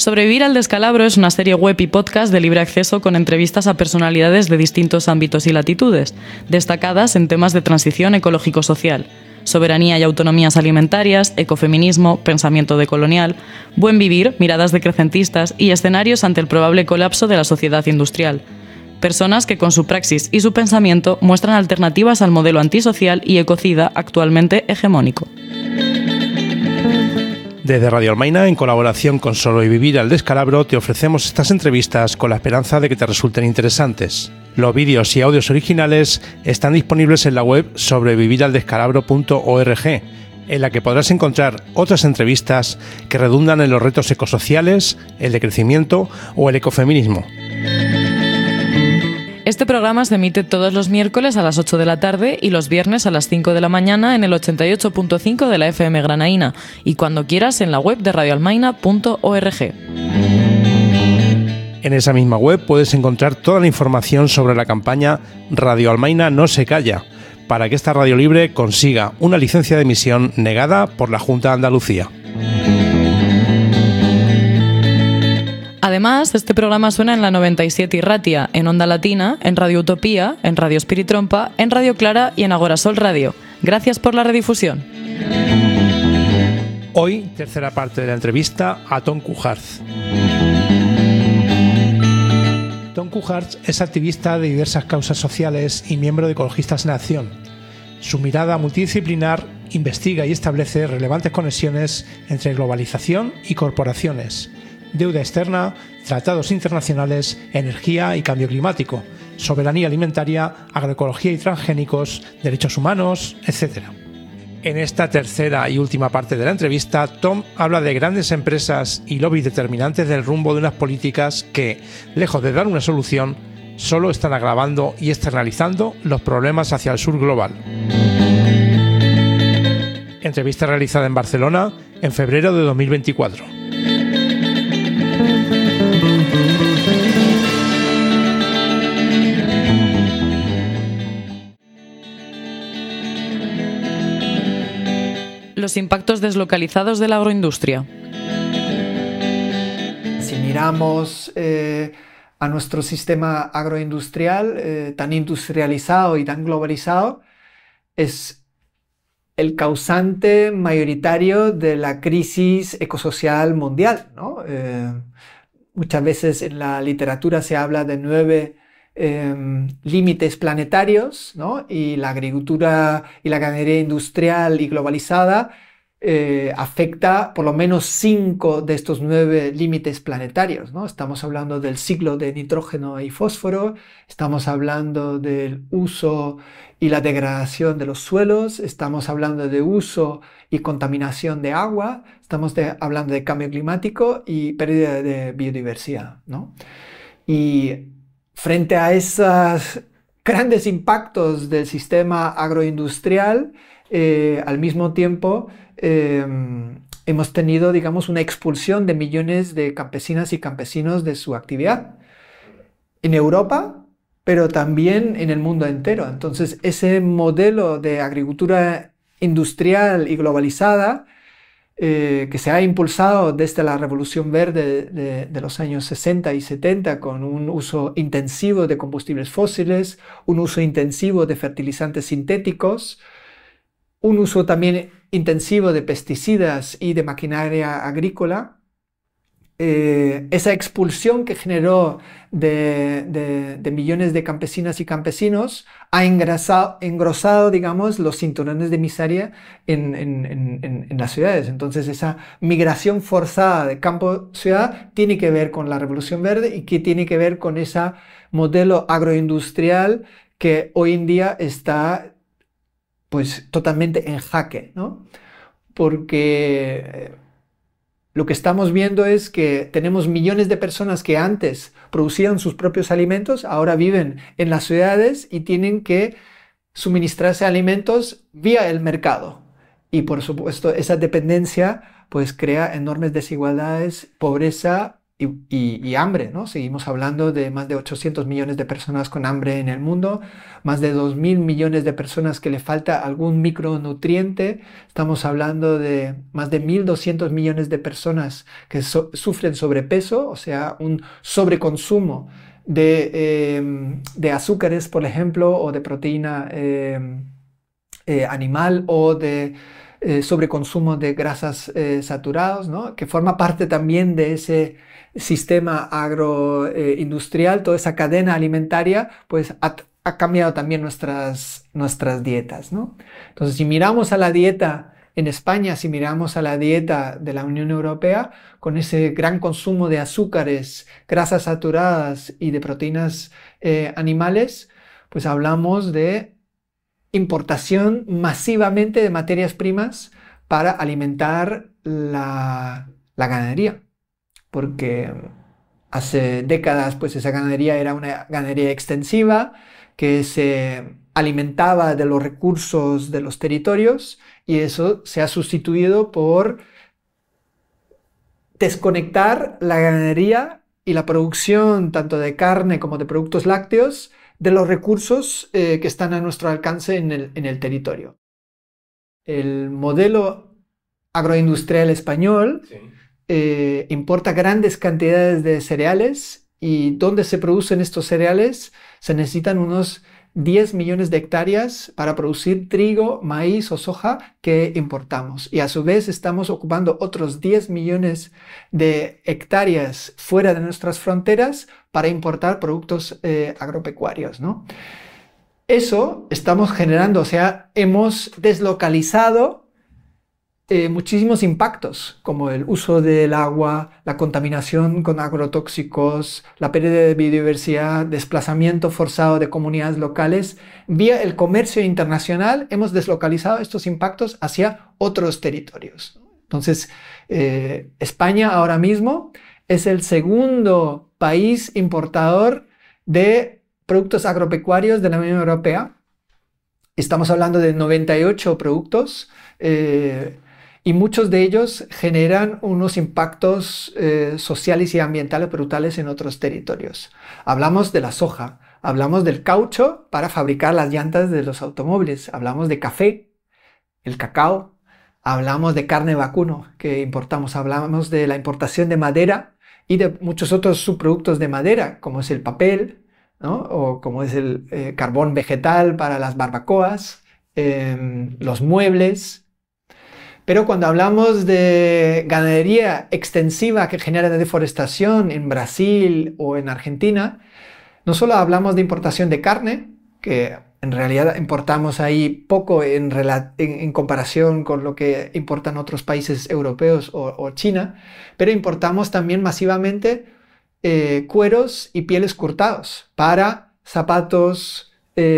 Sobrevivir al descalabro es una serie web y podcast de libre acceso con entrevistas a personalidades de distintos ámbitos y latitudes, destacadas en temas de transición ecológico-social, soberanía y autonomías alimentarias, ecofeminismo, pensamiento decolonial, buen vivir, miradas decrecentistas y escenarios ante el probable colapso de la sociedad industrial. Personas que con su praxis y su pensamiento muestran alternativas al modelo antisocial y ecocida actualmente hegemónico. Desde Radio Almaina, en colaboración con Sobrevivir al Descalabro, te ofrecemos estas entrevistas con la esperanza de que te resulten interesantes. Los vídeos y audios originales están disponibles en la web sobreviviraldescalabro.org, en la que podrás encontrar otras entrevistas que redundan en los retos ecosociales, el decrecimiento o el ecofeminismo. Este programa se emite todos los miércoles a las 8 de la tarde y los viernes a las 5 de la mañana en el 88.5 de la FM Granaína y cuando quieras en la web de radioalmaina.org. En esa misma web puedes encontrar toda la información sobre la campaña Radio Almaina no se calla, para que esta radio libre consiga una licencia de emisión negada por la Junta de Andalucía. Además, este programa suena en la 97 y Ratia, en Onda Latina, en Radio Utopía, en Radio Espiritrompa, en Radio Clara y en Agorasol Radio. Gracias por la redifusión. Hoy, tercera parte de la entrevista a Tom Kuhartz. Tom Kuhartz es activista de diversas causas sociales y miembro de Ecologistas en Acción. Su mirada multidisciplinar investiga y establece relevantes conexiones entre globalización y corporaciones, deuda externa, tratados internacionales, energía y cambio climático, soberanía alimentaria, agroecología y transgénicos, derechos humanos, etc. En esta tercera y última parte de la entrevista, Tom habla de grandes empresas y lobbies determinantes del rumbo de unas políticas que, lejos de dar una solución, solo están agravando y externalizando los problemas hacia el sur global. Entrevista realizada en Barcelona en febrero de 2024. Los impactos deslocalizados de la agroindustria. Si miramos a nuestro sistema agroindustrial tan industrializado y tan globalizado, es el causante mayoritario de la crisis ecosocial mundial, ¿no? Muchas veces en la literatura se habla de 9 límites planetarios, ¿no? Y la agricultura y la ganadería industrial y globalizada afecta por lo menos 5 de estos 9 límites planetarios, ¿no? Estamos hablando del ciclo de nitrógeno y fósforo, estamos hablando del uso y la degradación de los suelos, estamos hablando de uso y contaminación de agua, estamos hablando de cambio climático y pérdida de biodiversidad, ¿no? Y frente a esos grandes impactos del sistema agroindustrial, al mismo tiempo hemos tenido, digamos, una expulsión de millones de campesinas y campesinos de su actividad en Europa, pero también en el mundo entero. Entonces, ese modelo de agricultura industrial y globalizada que se ha impulsado desde la Revolución Verde de los años 60 y 70 con un uso intensivo de combustibles fósiles, un uso intensivo de fertilizantes sintéticos, un uso también intensivo de pesticidas y de maquinaria agrícola. Esa expulsión que generó de millones de campesinas y campesinos ha engrosado, digamos, los cinturones de miseria en las ciudades. Entonces, esa migración forzada de campo a ciudad tiene que ver con la Revolución Verde y que tiene que ver con ese modelo agroindustrial que hoy en día está, pues, totalmente en jaque, ¿no? Porque lo que estamos viendo es que tenemos millones de personas que antes producían sus propios alimentos, ahora viven en las ciudades y tienen que suministrarse alimentos vía el mercado. Y por supuesto esa dependencia pues crea enormes desigualdades, pobreza y hambre, ¿no? Seguimos hablando de más de 800 millones de personas con hambre en el mundo, más de 2.000 millones de personas que le falta algún micronutriente. Estamos hablando de más de 1.200 millones de personas que sufren sobrepeso, o sea, un sobreconsumo de azúcares, por ejemplo, o de proteína animal, o de sobreconsumo de grasas saturadas, ¿no? Que forma parte también de ese sistema agroindustrial. Toda esa cadena alimentaria pues ha cambiado también nuestras dietas, ¿no? Entonces, si miramos a la dieta en España, si miramos a la dieta de la Unión Europea, con ese gran consumo de azúcares, grasas saturadas y de proteínas animales, pues hablamos de importación masivamente de materias primas para alimentar la ganadería, porque hace décadas pues esa ganadería era una ganadería extensiva que se alimentaba de los recursos de los territorios, y eso se ha sustituido por desconectar la ganadería y la producción tanto de carne como de productos lácteos de los recursos que están a nuestro alcance en el territorio. El modelo agroindustrial español importa grandes cantidades de cereales, y donde se producen estos cereales se necesitan unos 10 millones de hectáreas para producir trigo, maíz o soja que importamos, y a su vez estamos ocupando otros 10 millones de hectáreas fuera de nuestras fronteras para importar productos agropecuarios, ¿no? Eso estamos generando, o sea, hemos deslocalizado muchísimos impactos, como el uso del agua, la contaminación con agrotóxicos, la pérdida de biodiversidad, desplazamiento forzado de comunidades locales. Vía el comercio internacional hemos deslocalizado estos impactos hacia otros territorios. Entonces, España ahora mismo es el segundo país importador de productos agropecuarios de la Unión Europea. Estamos hablando de 98 productos, y muchos de ellos generan unos impactos sociales y ambientales brutales en otros territorios. Hablamos de la soja, hablamos del caucho para fabricar las llantas de los automóviles, hablamos de café, el cacao, hablamos de carne vacuno que importamos, hablamos de la importación de madera y de muchos otros subproductos de madera, como es el papel, ¿no? O como es el carbón vegetal para las barbacoas, los muebles. Pero cuando hablamos de ganadería extensiva que genera deforestación en Brasil o en Argentina, no solo hablamos de importación de carne, que en realidad importamos ahí poco en comparación con lo que importan otros países europeos o China, pero importamos también masivamente cueros y pieles cortados para zapatos,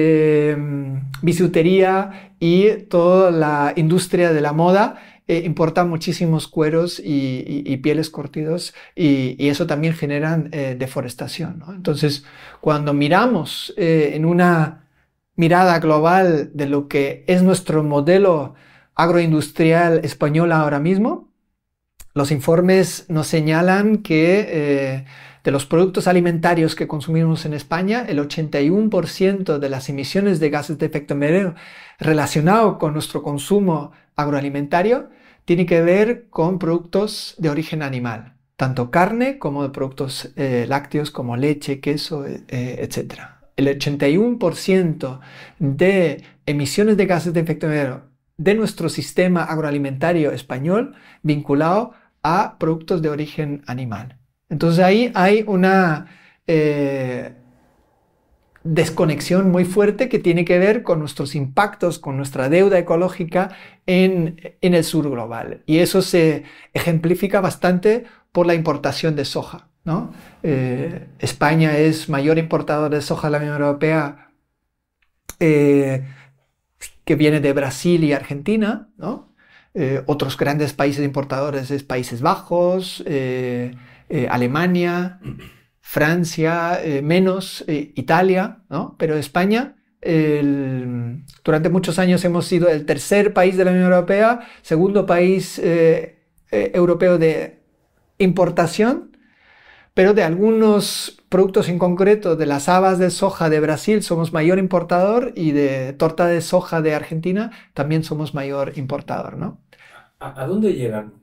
bisutería y toda la industria de la moda. Importan muchísimos cueros y pieles curtidos, y eso también genera deforestación, ¿no? Entonces, cuando miramos en una mirada global de lo que es nuestro modelo agroindustrial español ahora mismo, los informes nos señalan que de los productos alimentarios que consumimos en España, el 81% de las emisiones de gases de efecto invernadero relacionado con nuestro consumo agroalimentario tiene que ver con productos de origen animal, tanto carne como de productos lácteos como leche, queso, etc. El 81% de emisiones de gases de efecto invernadero de nuestro sistema agroalimentario español vinculado a productos de origen animal. Entonces ahí hay una desconexión muy fuerte que tiene que ver con nuestros impactos, con nuestra deuda ecológica en el sur global. Y eso se ejemplifica bastante por la importación de soja, ¿no? España es mayor importador de soja de la Unión Europea, que viene de Brasil y Argentina, ¿no? Otros grandes países importadores es Países Bajos, Alemania, Francia, menos, Italia, ¿no? Pero España, durante muchos años hemos sido el tercer país de la Unión Europea, segundo país europeo de importación, pero de algunos productos en concreto, de las habas de soja de Brasil somos mayor importador y de torta de soja de Argentina también somos mayor importador, ¿no? ¿A dónde llegan?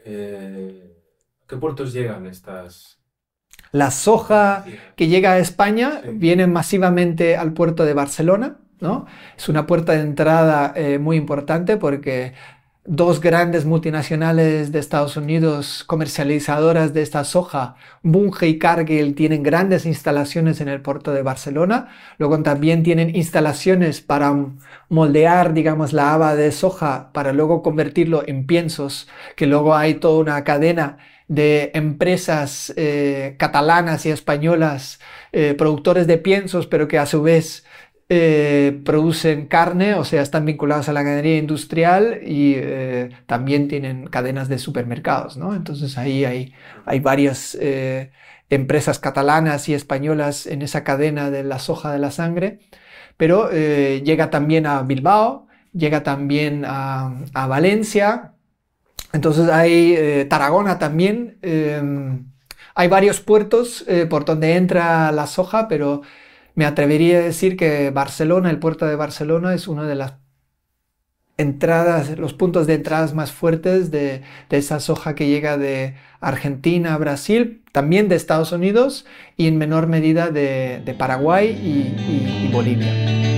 ¿Qué puertos llegan estas? La soja que llega a España viene masivamente al puerto de Barcelona, ¿no? Es una puerta de entrada muy importante porque dos grandes multinacionales de Estados Unidos comercializadoras de esta soja, Bunge y Cargill, tienen grandes instalaciones en el puerto de Barcelona. Luego también tienen instalaciones para moldear, digamos, la haba de soja para luego convertirlo en piensos, que luego hay toda una cadena de empresas catalanas y españolas, productores de piensos, pero que a su vez producen carne, o sea, están vinculados a la ganadería industrial y también tienen cadenas de supermercados, ¿no? Entonces ahí hay varias empresas catalanas y españolas en esa cadena de la soja de la sangre, pero llega también a Bilbao, llega también a Valencia. Entonces hay Tarragona también, hay varios puertos por donde entra la soja, pero me atrevería a decir que Barcelona, el puerto de Barcelona, es una de las entradas, los puntos de entradas más fuertes de esa soja que llega de Argentina, Brasil, también de Estados Unidos y en menor medida de Paraguay y Bolivia.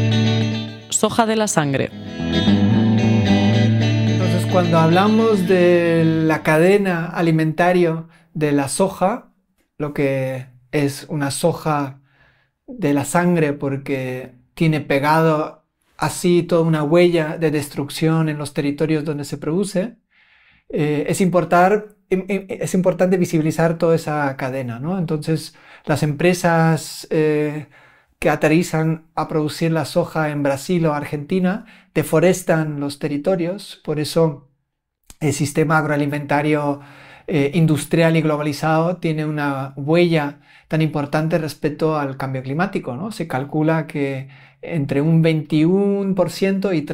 Soja de la sangre. Entonces, cuando hablamos de la cadena alimentaria de la soja, lo que es una soja de la sangre porque tiene pegado así toda una huella de destrucción en los territorios donde se produce, es importante visibilizar toda esa cadena, ¿no? Entonces, las empresas que aterrizan a producir la soja en Brasil o Argentina deforestan los territorios, por eso el sistema agroalimentario industrial y globalizado tiene una huella tan importante respecto al cambio climático, ¿no? Se calcula que entre un 21% y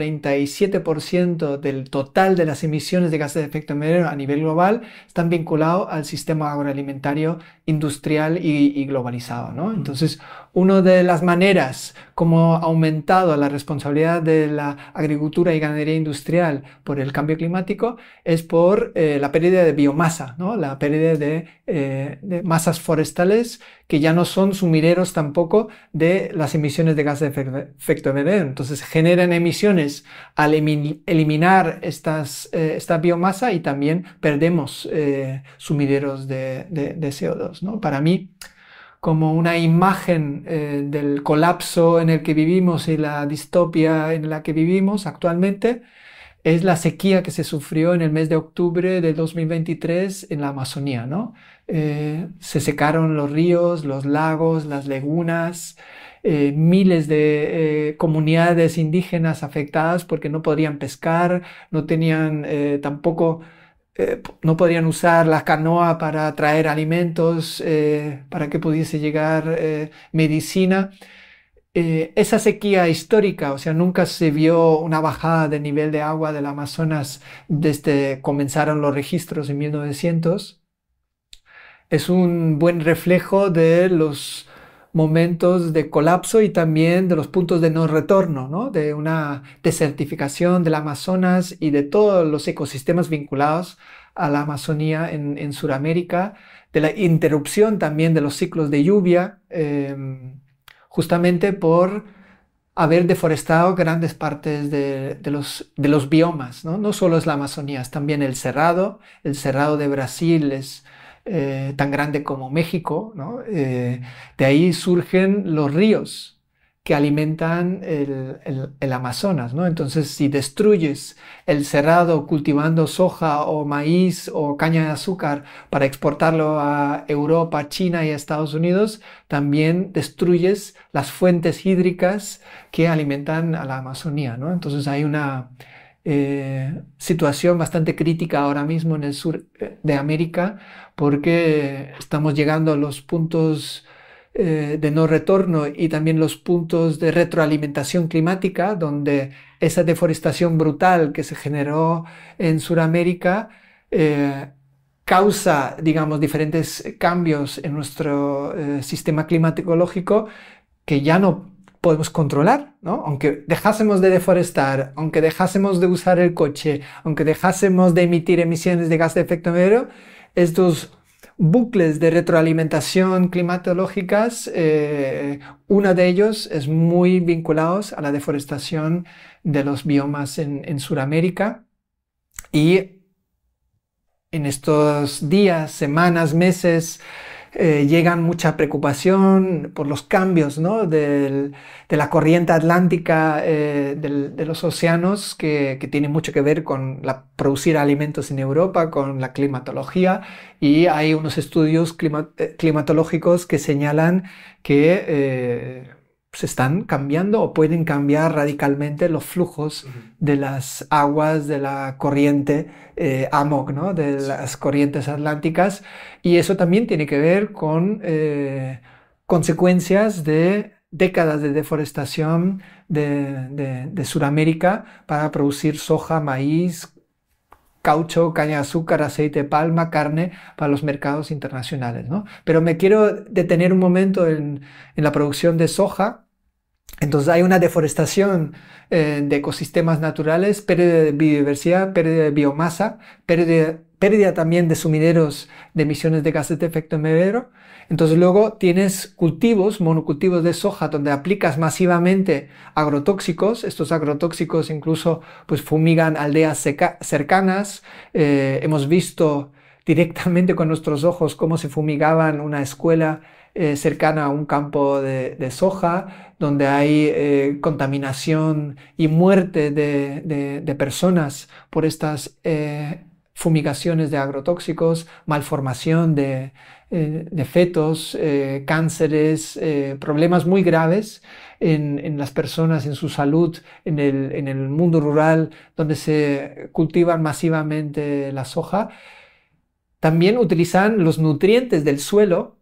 37% del total de las emisiones de gases de efecto invernadero a nivel global están vinculados al sistema agroalimentario industrial y globalizado, ¿no? Entonces, una de las maneras como ha aumentado la responsabilidad de la agricultura y ganadería industrial por el cambio climático es por la pérdida de biomasa, ¿no? La pérdida de masas forestales que ya no son sumideros tampoco de las emisiones de gases de efecto invernadero. Entonces generan emisiones al eliminar esta biomasa y también perdemos sumideros de CO2, ¿no? Para mí, como una imagen del colapso en el que vivimos y la distopia en la que vivimos actualmente, es la sequía que se sufrió en el mes de octubre de 2023 en la Amazonía, ¿no? Se secaron los ríos, los lagos, las lagunas, miles de comunidades indígenas afectadas porque no podían pescar, no tenían tampoco... no podían usar la canoa para traer alimentos, para que pudiese llegar medicina. Esa sequía histórica, o sea, nunca se vio una bajada del nivel de agua del Amazonas desde que comenzaron los registros en 1900. Es un buen reflejo de los momentos de colapso y también de los puntos de no retorno, ¿no? De una desertificación del Amazonas y de todos los ecosistemas vinculados a la Amazonía en Sudamérica, de la interrupción también de los ciclos de lluvia, justamente por haber deforestado grandes partes de los biomas, ¿no? No solo es la Amazonía, es también el Cerrado de Brasil es tan grande como México, ¿no? De ahí surgen los ríos que alimentan el Amazonas, ¿no? Entonces, si destruyes el cerrado cultivando soja o maíz o caña de azúcar para exportarlo a Europa, China y a Estados Unidos, también destruyes las fuentes hídricas que alimentan a la Amazonía, ¿no? Entonces, hay una situación bastante crítica ahora mismo en el sur de América porque estamos llegando a los puntos de no retorno y también los puntos de retroalimentación climática, donde esa deforestación brutal que se generó en Sudamérica causa, digamos, diferentes cambios en nuestro sistema climatológico que ya no podemos controlar, ¿no? Aunque dejásemos de deforestar, aunque dejásemos de usar el coche, aunque dejásemos de emitir emisiones de gas de efecto invernadero, estos bucles de retroalimentación climatológicas, uno de ellos es muy vinculados a la deforestación de los biomas en Sudamérica. Y en estos días, semanas, meses, llegan mucha preocupación por los cambios, ¿no? de la corriente atlántica de los océanos que tiene mucho que ver con producir alimentos en Europa, con la climatología, y hay unos estudios climatológicos que señalan que se están cambiando o pueden cambiar radicalmente los flujos de las aguas de la corriente AMOC, ¿no? De las corrientes atlánticas, y eso también tiene que ver con consecuencias de décadas de deforestación de Sudamérica para producir soja, maíz, caucho, caña de azúcar, aceite de palma, carne para los mercados internacionales, ¿no? Pero me quiero detener un momento en la producción de soja. Entonces hay una deforestación de ecosistemas naturales, pérdida de biodiversidad, pérdida de biomasa, pérdida también de sumideros de emisiones de gases de efecto invernadero. Entonces luego tienes cultivos, monocultivos de soja, donde aplicas masivamente agrotóxicos. Estos agrotóxicos incluso pues fumigan aldeas cercanas. Hemos visto directamente con nuestros ojos cómo se fumigaban una escuela cercana a un campo de soja, donde hay contaminación y muerte de personas por estas fumigaciones de agrotóxicos, malformación de fetos, cánceres, problemas muy graves en las personas, en su salud, en el mundo rural, donde se cultivan masivamente la soja. También utilizan los nutrientes del suelo,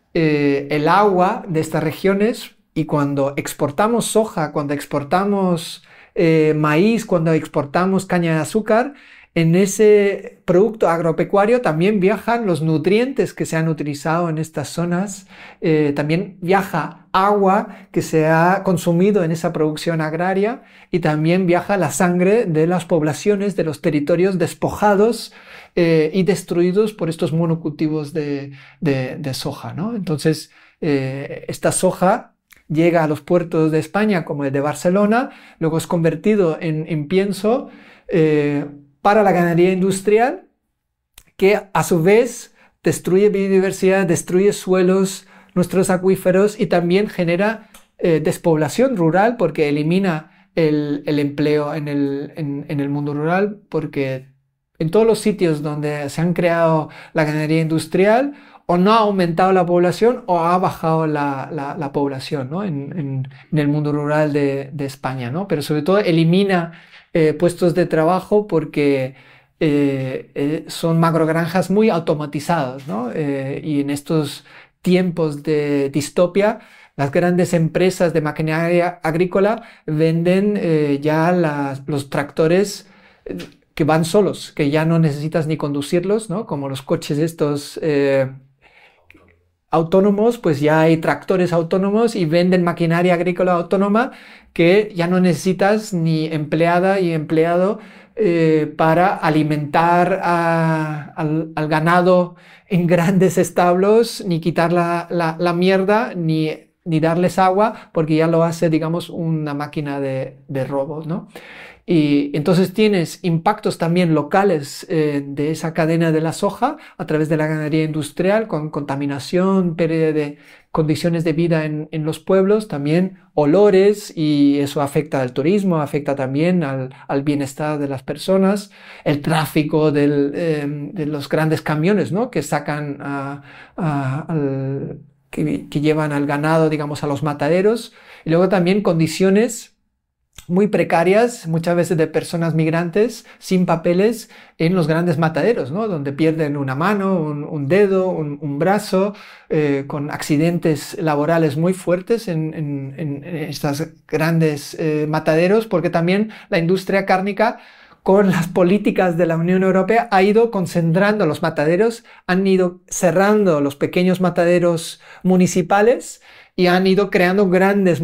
el agua de estas regiones, y cuando exportamos soja, cuando exportamos maíz, cuando exportamos caña de azúcar, en ese producto agropecuario también viajan los nutrientes que se han utilizado en estas zonas, también viaja agua que se ha consumido en esa producción agraria, y también viaja la sangre de las poblaciones, de los territorios despojados y destruidos por estos monocultivos de soja, ¿no? Entonces, esta soja llega a los puertos de España, como el de Barcelona, luego es convertido en pienso para la ganadería industrial, que a su vez destruye biodiversidad, destruye suelos, nuestros acuíferos, y también genera despoblación rural, porque elimina el empleo en el mundo rural, porque en todos los sitios donde se han creado la ganadería industrial, o no ha aumentado la población o ha bajado la población, ¿no? en el mundo rural de España, ¿no? Pero sobre todo elimina puestos de trabajo, porque son macrogranjas muy automatizadas, ¿no? Y en estos tiempos de distopia, las grandes empresas de maquinaria agrícola venden ya los tractores que van solos, que ya no necesitas ni conducirlos, ¿no? Como los coches estos autónomos, pues ya hay tractores autónomos, y venden maquinaria agrícola autónoma que ya no necesitas ni empleada y empleado para alimentar al ganado en grandes establos, ni quitar la mierda, ni darles agua, porque ya lo hace, digamos, una máquina de robots, ¿no? Y entonces tienes impactos también locales de esa cadena de la soja a través de la ganadería industrial, con contaminación, pérdida de condiciones de vida en los pueblos, también olores, y eso afecta al turismo, afecta también al bienestar de las personas, el tráfico de los grandes camiones, ¿no? Que sacan que llevan al ganado, digamos, a los mataderos, y luego también condiciones muy precarias, muchas veces de personas migrantes sin papeles en los grandes mataderos, ¿no? Donde pierden una mano, un dedo, un brazo, con accidentes laborales muy fuertes en estos grandes mataderos, porque también la industria cárnica con las políticas de la Unión Europea, ha ido concentrando los mataderos, han ido cerrando los pequeños mataderos municipales y han ido creando grandes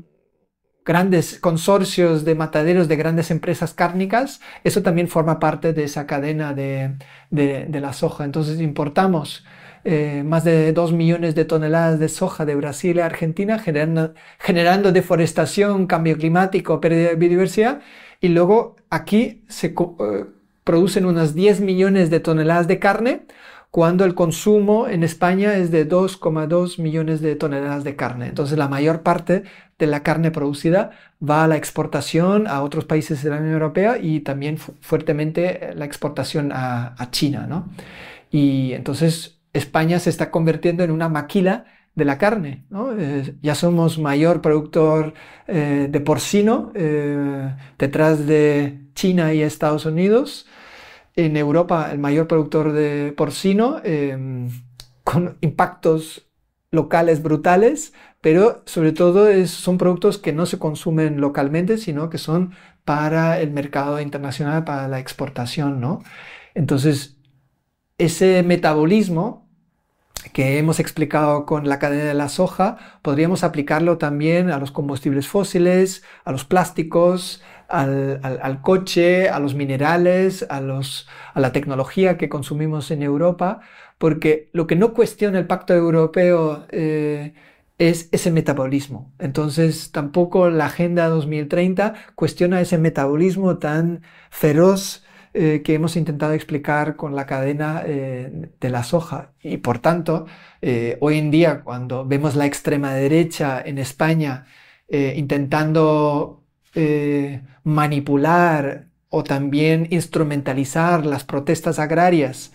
consorcios de mataderos de grandes empresas cárnicas. Eso también forma parte de esa cadena de la soja. Entonces importamos más de 2 millones de toneladas de soja de Brasil y Argentina, generando deforestación, cambio climático, pérdida de biodiversidad. Y luego aquí se producen unas 10 millones de toneladas de carne, cuando el consumo en España es de 2,2 millones de toneladas de carne. Entonces la mayor parte de la carne producida va a la exportación a otros países de la Unión Europea y también fuertemente la exportación a China, ¿no? Y entonces España se está convirtiendo en una maquila de la carne, ¿no? Ya somos mayor productor de porcino detrás de China y Estados Unidos. En Europa el mayor productor de porcino, con impactos locales brutales, pero sobre todo son productos que no se consumen localmente, sino que son para el mercado internacional, para la exportación, ¿no? Entonces, ese metabolismo que hemos explicado con la cadena de la soja, podríamos aplicarlo también a los combustibles fósiles, a los plásticos, al coche, a los minerales, a la tecnología que consumimos en Europa, porque lo que no cuestiona el Pacto Europeo es ese metabolismo. Entonces tampoco la Agenda 2030 cuestiona ese metabolismo tan feroz que hemos intentado explicar con la cadena de la soja. Y por tanto, hoy en día, cuando vemos la extrema derecha en España intentando manipular o también instrumentalizar las protestas agrarias,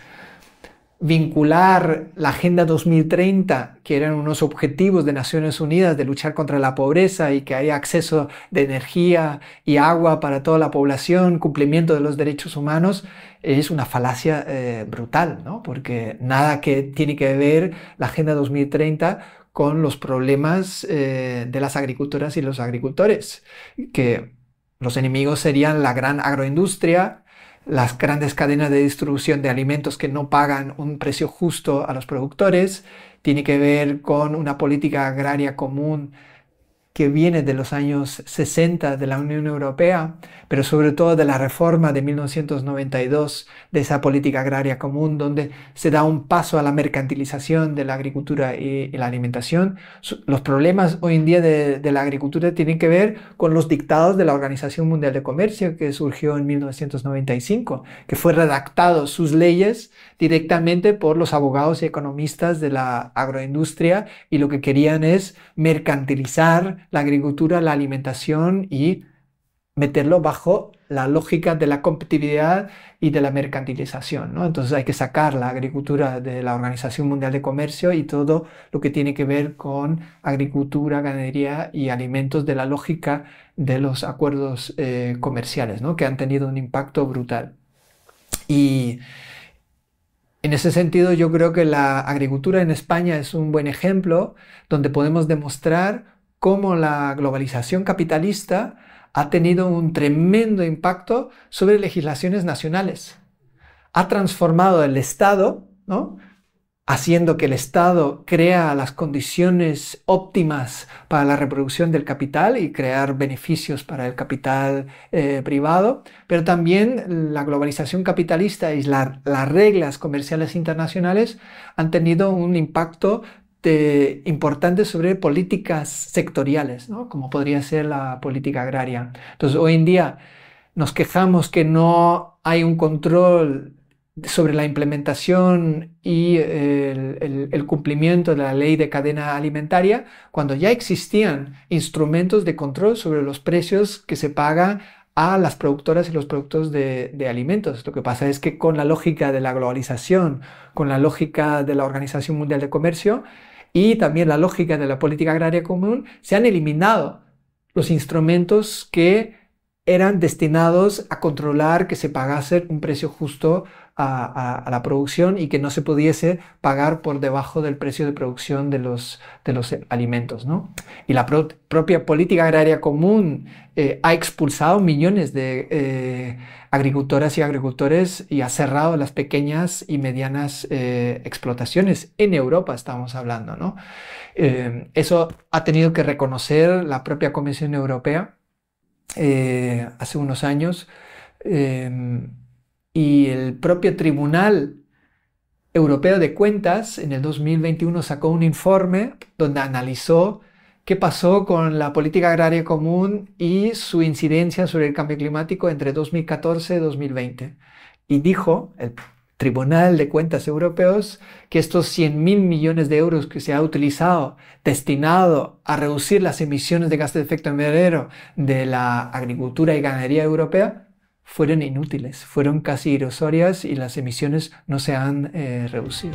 vincular la Agenda 2030, que eran unos objetivos de Naciones Unidas de luchar contra la pobreza y que haya acceso de energía y agua para toda la población, cumplimiento de los derechos humanos, es una falacia brutal, ¿no? Porque nada que tiene que ver la Agenda 2030 con los problemas de las agricultoras y los agricultores, que los enemigos serían la gran agroindustria, las grandes cadenas de distribución de alimentos que no pagan un precio justo a los productores, tiene que ver con una política agraria común que viene de los años 60 de la Unión Europea, pero sobre todo de la reforma de 1992 de esa política agraria común, donde se da un paso a la mercantilización de la agricultura y la alimentación. Los problemas hoy en día de la agricultura tienen que ver con los dictados de la Organización Mundial de Comercio, que surgió en 1995, que fue redactado sus leyes directamente por los abogados y economistas de la agroindustria, y lo que querían es mercantilizar la agricultura, la alimentación y meterlo bajo la lógica de la competitividad y de la mercantilización, ¿no? Entonces hay que sacar la agricultura de la Organización Mundial de Comercio y todo lo que tiene que ver con agricultura, ganadería y alimentos de la lógica de los acuerdos comerciales, ¿no? Que han tenido un impacto brutal. Y en ese sentido yo creo que la agricultura en España es un buen ejemplo donde podemos demostrar cómo la globalización capitalista ha tenido un tremendo impacto sobre legislaciones nacionales. Ha transformado el Estado, ¿no?, haciendo que el Estado crea las condiciones óptimas para la reproducción del capital y crear beneficios para el capital privado, pero también la globalización capitalista y las reglas comerciales internacionales han tenido un impacto importante sobre políticas sectoriales, ¿no?, como podría ser la política agraria. Entonces, hoy en día nos quejamos que no hay un control sobre la implementación y el cumplimiento de la ley de cadena alimentaria, cuando ya existían instrumentos de control sobre los precios que se pagan a las productoras y los productos de alimentos. Lo que pasa es que con la lógica de la globalización, con la lógica de la Organización Mundial de Comercio y también la lógica de la política agraria común, se han eliminado los instrumentos que eran destinados a controlar que se pagase un precio justo a la producción y que no se pudiese pagar por debajo del precio de producción de los alimentos, ¿no? Y la propia política agraria común ha expulsado millones de agricultoras y agricultores y ha cerrado las pequeñas y medianas explotaciones. En Europa estamos hablando, ¿no? Eso ha tenido que reconocer la propia Comisión Europea hace unos años, y el propio Tribunal Europeo de Cuentas en el 2021 sacó un informe donde analizó qué pasó con la política agraria común y su incidencia sobre el cambio climático entre 2014 y 2020. Y dijo el Tribunal de Cuentas Europeos que estos 100.000 millones de euros que se ha utilizado destinado a reducir las emisiones de gases de efecto invernadero de la agricultura y ganadería europea fueron inútiles, fueron casi irrisorias y las emisiones no se han reducido.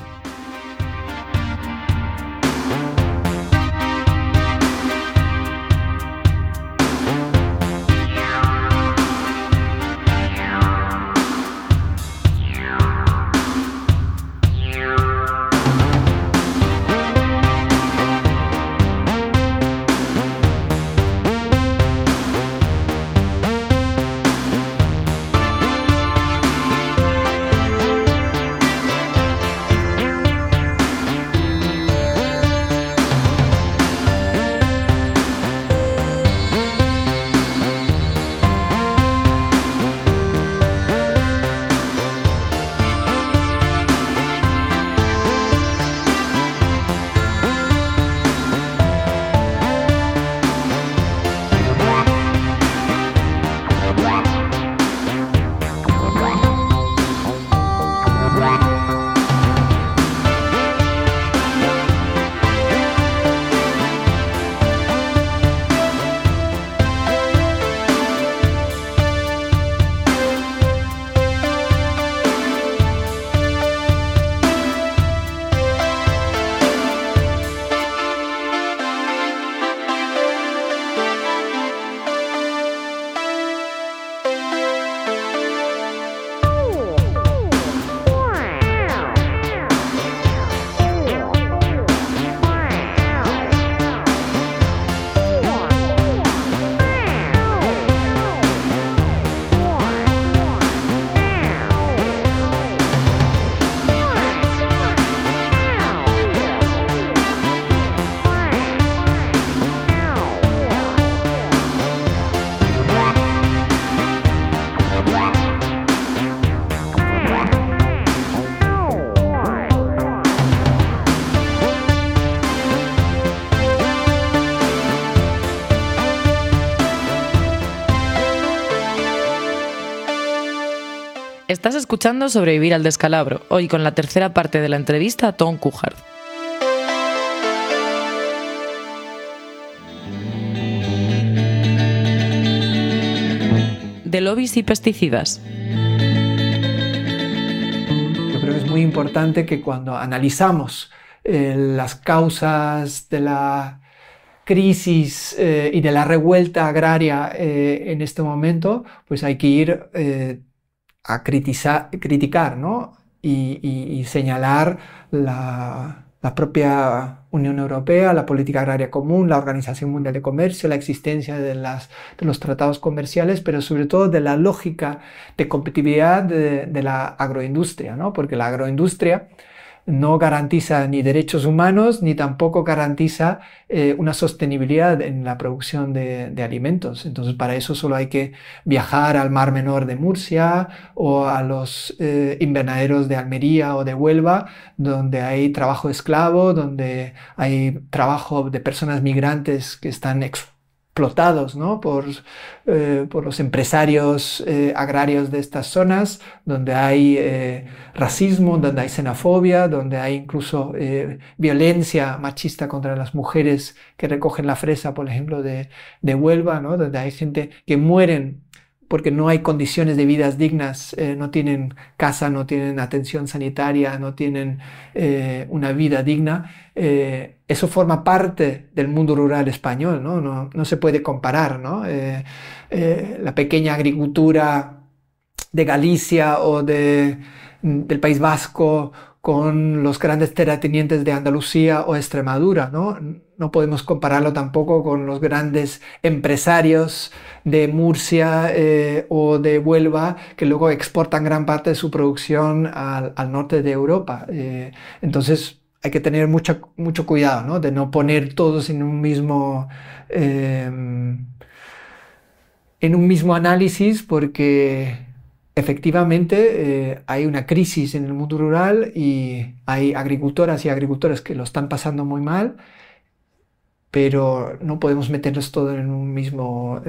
Estás escuchando Sobrevivir al descalabro, hoy con la tercera parte de la entrevista a Tom Couchard. De lobbies y pesticidas. Yo creo que es muy importante que cuando analizamos las causas de la crisis y de la revuelta agraria en este momento, pues hay que ir a criticar, ¿no? y señalar la propia Unión Europea, la política agraria común, la Organización Mundial de Comercio, la existencia de los tratados comerciales, pero sobre todo de la lógica de competitividad de la agroindustria, ¿no? Porque la agroindustria no garantiza ni derechos humanos ni tampoco garantiza una sostenibilidad en la producción de alimentos. Entonces, para eso solo hay que viajar al Mar Menor de Murcia o a los invernaderos de Almería o de Huelva, donde hay trabajo esclavo, donde hay trabajo de personas migrantes que están explotados, ¿no? por los empresarios agrarios de estas zonas, donde hay racismo, donde hay xenofobia, donde hay incluso violencia machista contra las mujeres que recogen la fresa, por ejemplo, de Huelva, ¿no? Donde hay gente que mueren porque no hay condiciones de vidas dignas, no tienen casa, no tienen atención sanitaria, no tienen una vida digna. Eso forma parte del mundo rural español, ¿no? No se puede comparar, ¿no? La pequeña agricultura de Galicia o de del País Vasco con los grandes terratenientes de Andalucía o Extremadura, ¿no? No podemos compararlo tampoco con los grandes empresarios de Murcia o de Huelva que luego exportan gran parte de su producción al norte de Europa. Entonces hay que tener mucho cuidado, ¿no? De no poner todos en un mismo análisis, porque efectivamente hay una crisis en el mundo rural y hay agricultoras y agricultores que lo están pasando muy mal, pero no podemos meterlos todo en un mismo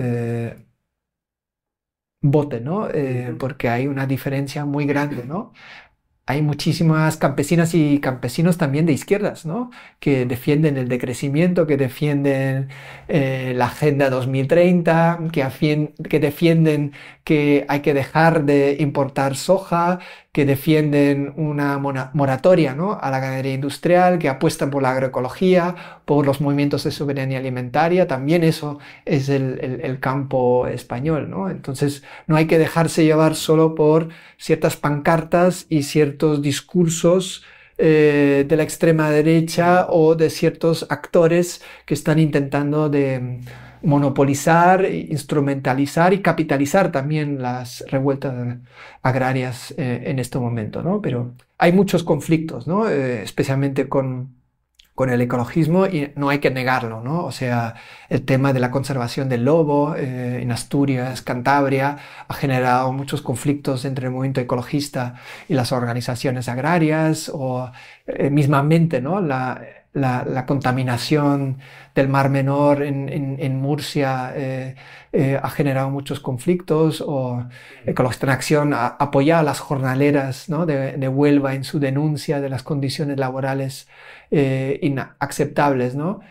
bote, ¿no? Porque hay una diferencia muy grande, ¿no? Hay muchísimas campesinas y campesinos también de izquierdas, ¿no? Que defienden el decrecimiento, que defienden la Agenda 2030, que defienden que hay que dejar de importar soja, que defienden una moratoria, ¿no? A la ganadería industrial, que apuestan por la agroecología, por los movimientos de soberanía alimentaria. También eso es el campo español, ¿no? Entonces no hay que dejarse llevar solo por ciertas pancartas y ciertos discursos de la extrema derecha o de ciertos actores que están intentando de monopolizar, instrumentalizar y capitalizar también las revueltas agrarias en este momento, ¿no? Pero hay muchos conflictos, ¿no? Especialmente con el ecologismo, y no hay que negarlo, ¿no? O sea, el tema de la conservación del lobo en Asturias, Cantabria, ha generado muchos conflictos entre el movimiento ecologista y las organizaciones agrarias, o mismamente, ¿no? La contaminación del Mar Menor en Murcia ha generado muchos conflictos, o Ecologista en Acción ha apoyado a las jornaleras, ¿no? de Huelva en su denuncia de las condiciones laborales inaceptables, ¿no?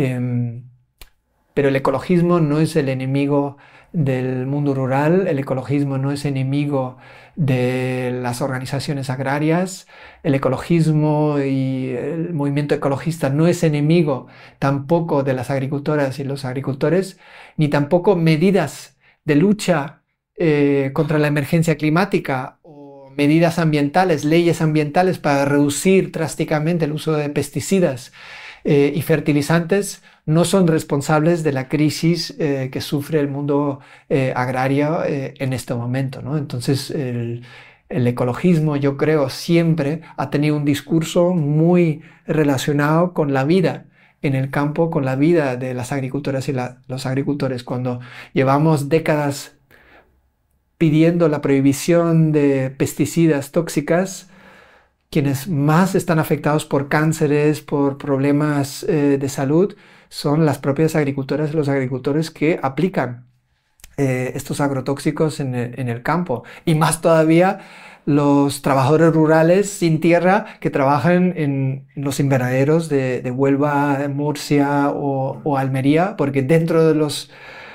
Pero el ecologismo no es el enemigo del mundo rural, el ecologismo no es enemigo de las organizaciones agrarias, el ecologismo y el movimiento ecologista no es enemigo tampoco de las agricultoras y los agricultores, ni tampoco medidas de lucha contra la emergencia climática o medidas ambientales, leyes ambientales para reducir drásticamente el uso de pesticidas y fertilizantes no son responsables de la crisis que sufre el mundo agrario en este momento, ¿no? Entonces el ecologismo, yo creo, siempre ha tenido un discurso muy relacionado con la vida en el campo, con la vida de las agricultoras y los agricultores. Cuando llevamos décadas pidiendo la prohibición de pesticidas tóxicas, quienes más están afectados por cánceres, por problemas de salud, son las propias agricultoras y los agricultores que aplican estos agrotóxicos en el campo. Y más todavía los trabajadores rurales sin tierra que trabajan en los invernaderos de Huelva, Murcia o Almería, porque dentro de los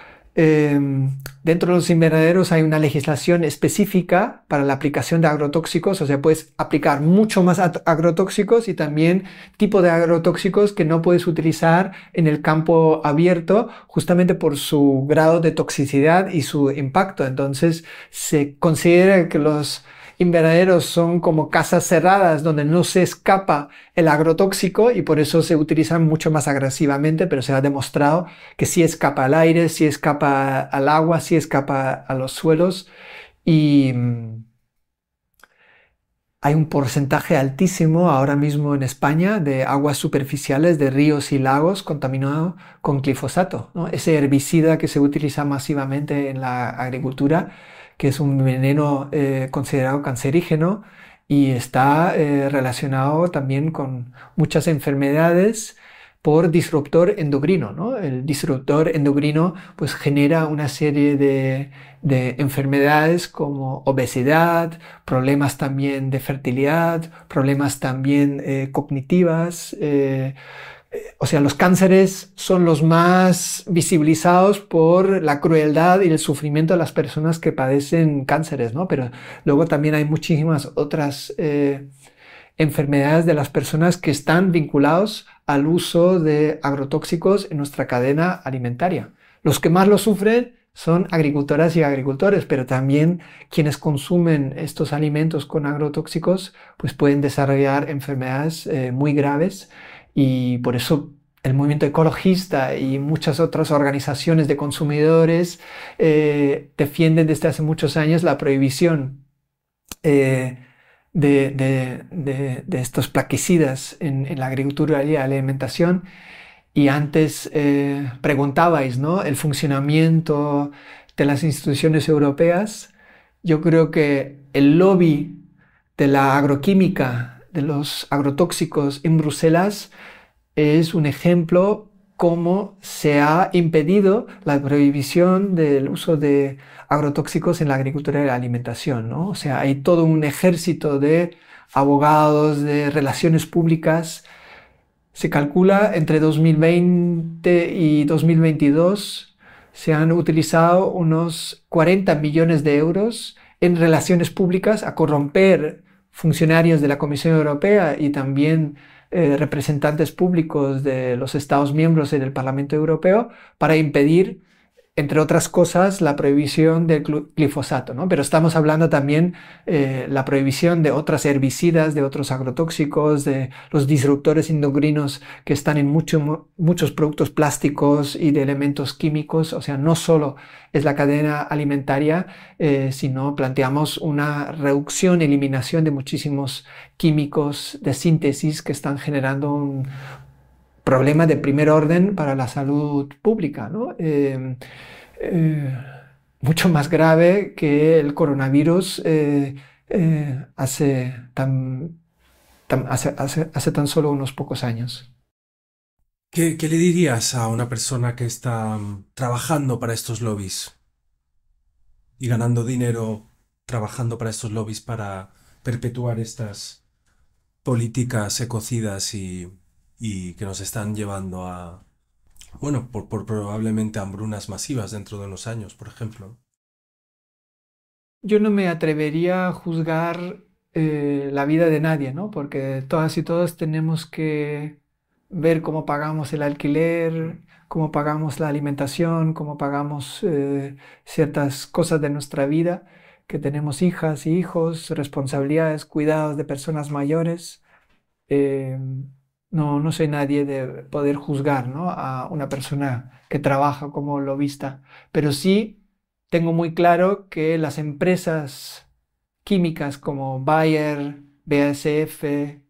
invernaderos hay una legislación específica para la aplicación de agrotóxicos, o sea, puedes aplicar mucho más agrotóxicos y también tipo de agrotóxicos que no puedes utilizar en el campo abierto justamente por su grado de toxicidad y su impacto. Entonces se considera que los invernaderos son como casas cerradas donde no se escapa el agrotóxico y por eso se utilizan mucho más agresivamente, pero se ha demostrado que sí escapa al aire, sí escapa al agua, sí escapa a los suelos, y hay un porcentaje altísimo ahora mismo en España de aguas superficiales de ríos y lagos contaminados con glifosato, ¿no? Ese herbicida que se utiliza masivamente en la agricultura, que es un veneno considerado cancerígeno y está relacionado también con muchas enfermedades por disruptor endocrino, ¿no? El disruptor endocrino pues genera una serie de enfermedades como obesidad, problemas también de fertilidad, problemas también cognitivas. O sea, los cánceres son los más visibilizados por la crueldad y el sufrimiento de las personas que padecen cánceres, ¿no? Pero luego también hay muchísimas otras enfermedades de las personas que están vinculados al uso de agrotóxicos en nuestra cadena alimentaria. Los que más lo sufren son agricultoras y agricultores, pero también quienes consumen estos alimentos con agrotóxicos pues pueden desarrollar enfermedades muy graves, y por eso el movimiento ecologista y muchas otras organizaciones de consumidores defienden desde hace muchos años la prohibición de estos plaguicidas en la agricultura y la alimentación. Y antes preguntabais, ¿no?, el funcionamiento de las instituciones europeas. Yo creo que el lobby de la agroquímica, de los agrotóxicos en Bruselas, es un ejemplo cómo se ha impedido la prohibición del uso de agrotóxicos en la agricultura y la alimentación, ¿no? O sea, hay todo un ejército de abogados, de relaciones públicas. Se calcula entre 2020 y 2022 se han utilizado unos 40 millones de euros en relaciones públicas a corromper funcionarios de la Comisión Europea y también representantes públicos de los Estados miembros y del Parlamento Europeo para impedir, entre otras cosas, la prohibición del glifosato, ¿no? Pero estamos hablando también la prohibición de otras herbicidas, de otros agrotóxicos, de los disruptores endocrinos que están en muchos productos plásticos y de elementos químicos. O sea, no solo es la cadena alimentaria, sino planteamos una reducción, eliminación de muchísimos químicos de síntesis que están generando un problema de primer orden para la salud pública, ¿no? Mucho más grave que el coronavirus hace tan solo unos pocos años. ¿Qué le dirías a una persona que está trabajando para estos lobbies y ganando dinero trabajando para estos lobbies para perpetuar estas políticas ecocidas y que nos están llevando a, bueno, por probablemente hambrunas masivas dentro de unos años, por ejemplo? Yo no me atrevería a juzgar la vida de nadie, ¿no? Porque todas y todos tenemos que ver cómo pagamos el alquiler, cómo pagamos la alimentación, cómo pagamos ciertas cosas de nuestra vida, que tenemos hijas y hijos, responsabilidades, cuidados de personas mayores. No soy nadie de poder juzgar, ¿no?, a una persona que trabaja como lobista, pero sí tengo muy claro que las empresas químicas como Bayer, BASF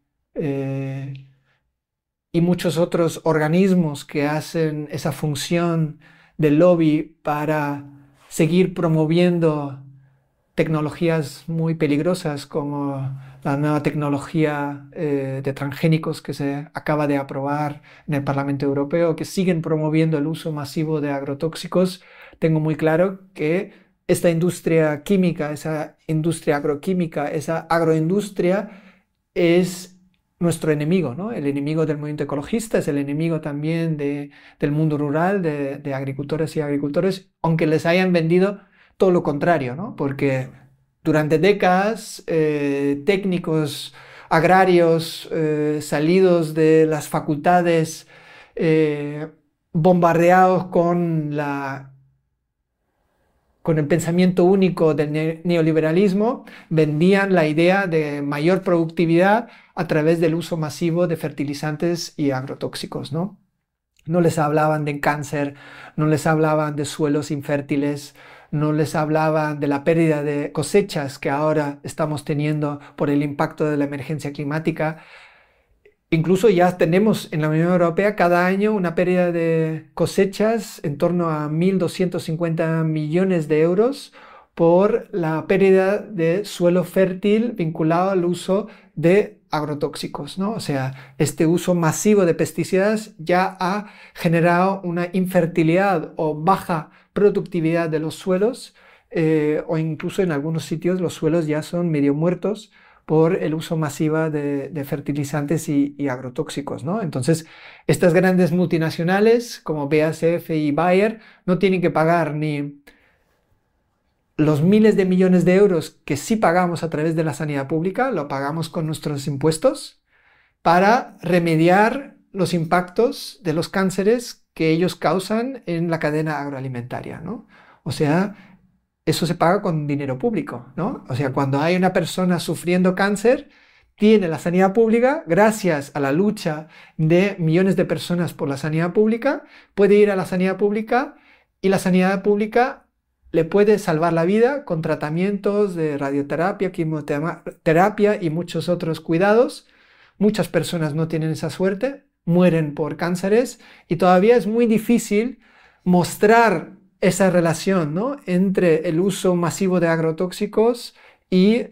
y muchos otros organismos que hacen esa función de lobby para seguir promoviendo tecnologías muy peligrosas como la nueva tecnología de transgénicos que se acaba de aprobar en el Parlamento Europeo, que siguen promoviendo el uso masivo de agrotóxicos. Tengo muy claro que esta industria química, esa industria agroquímica, esa agroindustria es nuestro enemigo, ¿no? El enemigo del movimiento ecologista, es el enemigo también del mundo rural, de agricultores y agricultores, aunque les hayan vendido todo lo contrario, ¿no? Porque durante décadas técnicos agrarios salidos de las facultades, bombardeados con el pensamiento único del neoliberalismo, vendían la idea de mayor productividad a través del uso masivo de fertilizantes y agrotóxicos, ¿no? No les hablaban de cáncer, no les hablaban de suelos infértiles, no les hablaban de la pérdida de cosechas que ahora estamos teniendo por el impacto de la emergencia climática. Incluso ya tenemos en la Unión Europea cada año una pérdida de cosechas en torno a 1.250 millones de euros por la pérdida de suelo fértil vinculado al uso de agrotóxicos, ¿no? O sea, este uso masivo de pesticidas ya ha generado una infertilidad o baja productividad de los suelos, o incluso en algunos sitios los suelos ya son medio muertos por el uso masivo de fertilizantes y agrotóxicos, ¿no? Entonces, estas grandes multinacionales como BASF y Bayer no tienen que pagar ni los miles de millones de euros que sí pagamos a través de la sanidad pública, lo pagamos con nuestros impuestos, para remediar los impactos de los cánceres que ellos causan en la cadena agroalimentaria, ¿no? O sea, eso se paga con dinero público, ¿no? O sea, cuando hay una persona sufriendo cáncer, tiene la sanidad pública, gracias a la lucha de millones de personas por la sanidad pública, puede ir a la sanidad pública y la sanidad pública le puede salvar la vida con tratamientos de radioterapia, quimioterapia y muchos otros cuidados. Muchas personas no tienen esa suerte, mueren por cánceres y todavía es muy difícil mostrar esa relación, ¿no?, entre el uso masivo de agrotóxicos y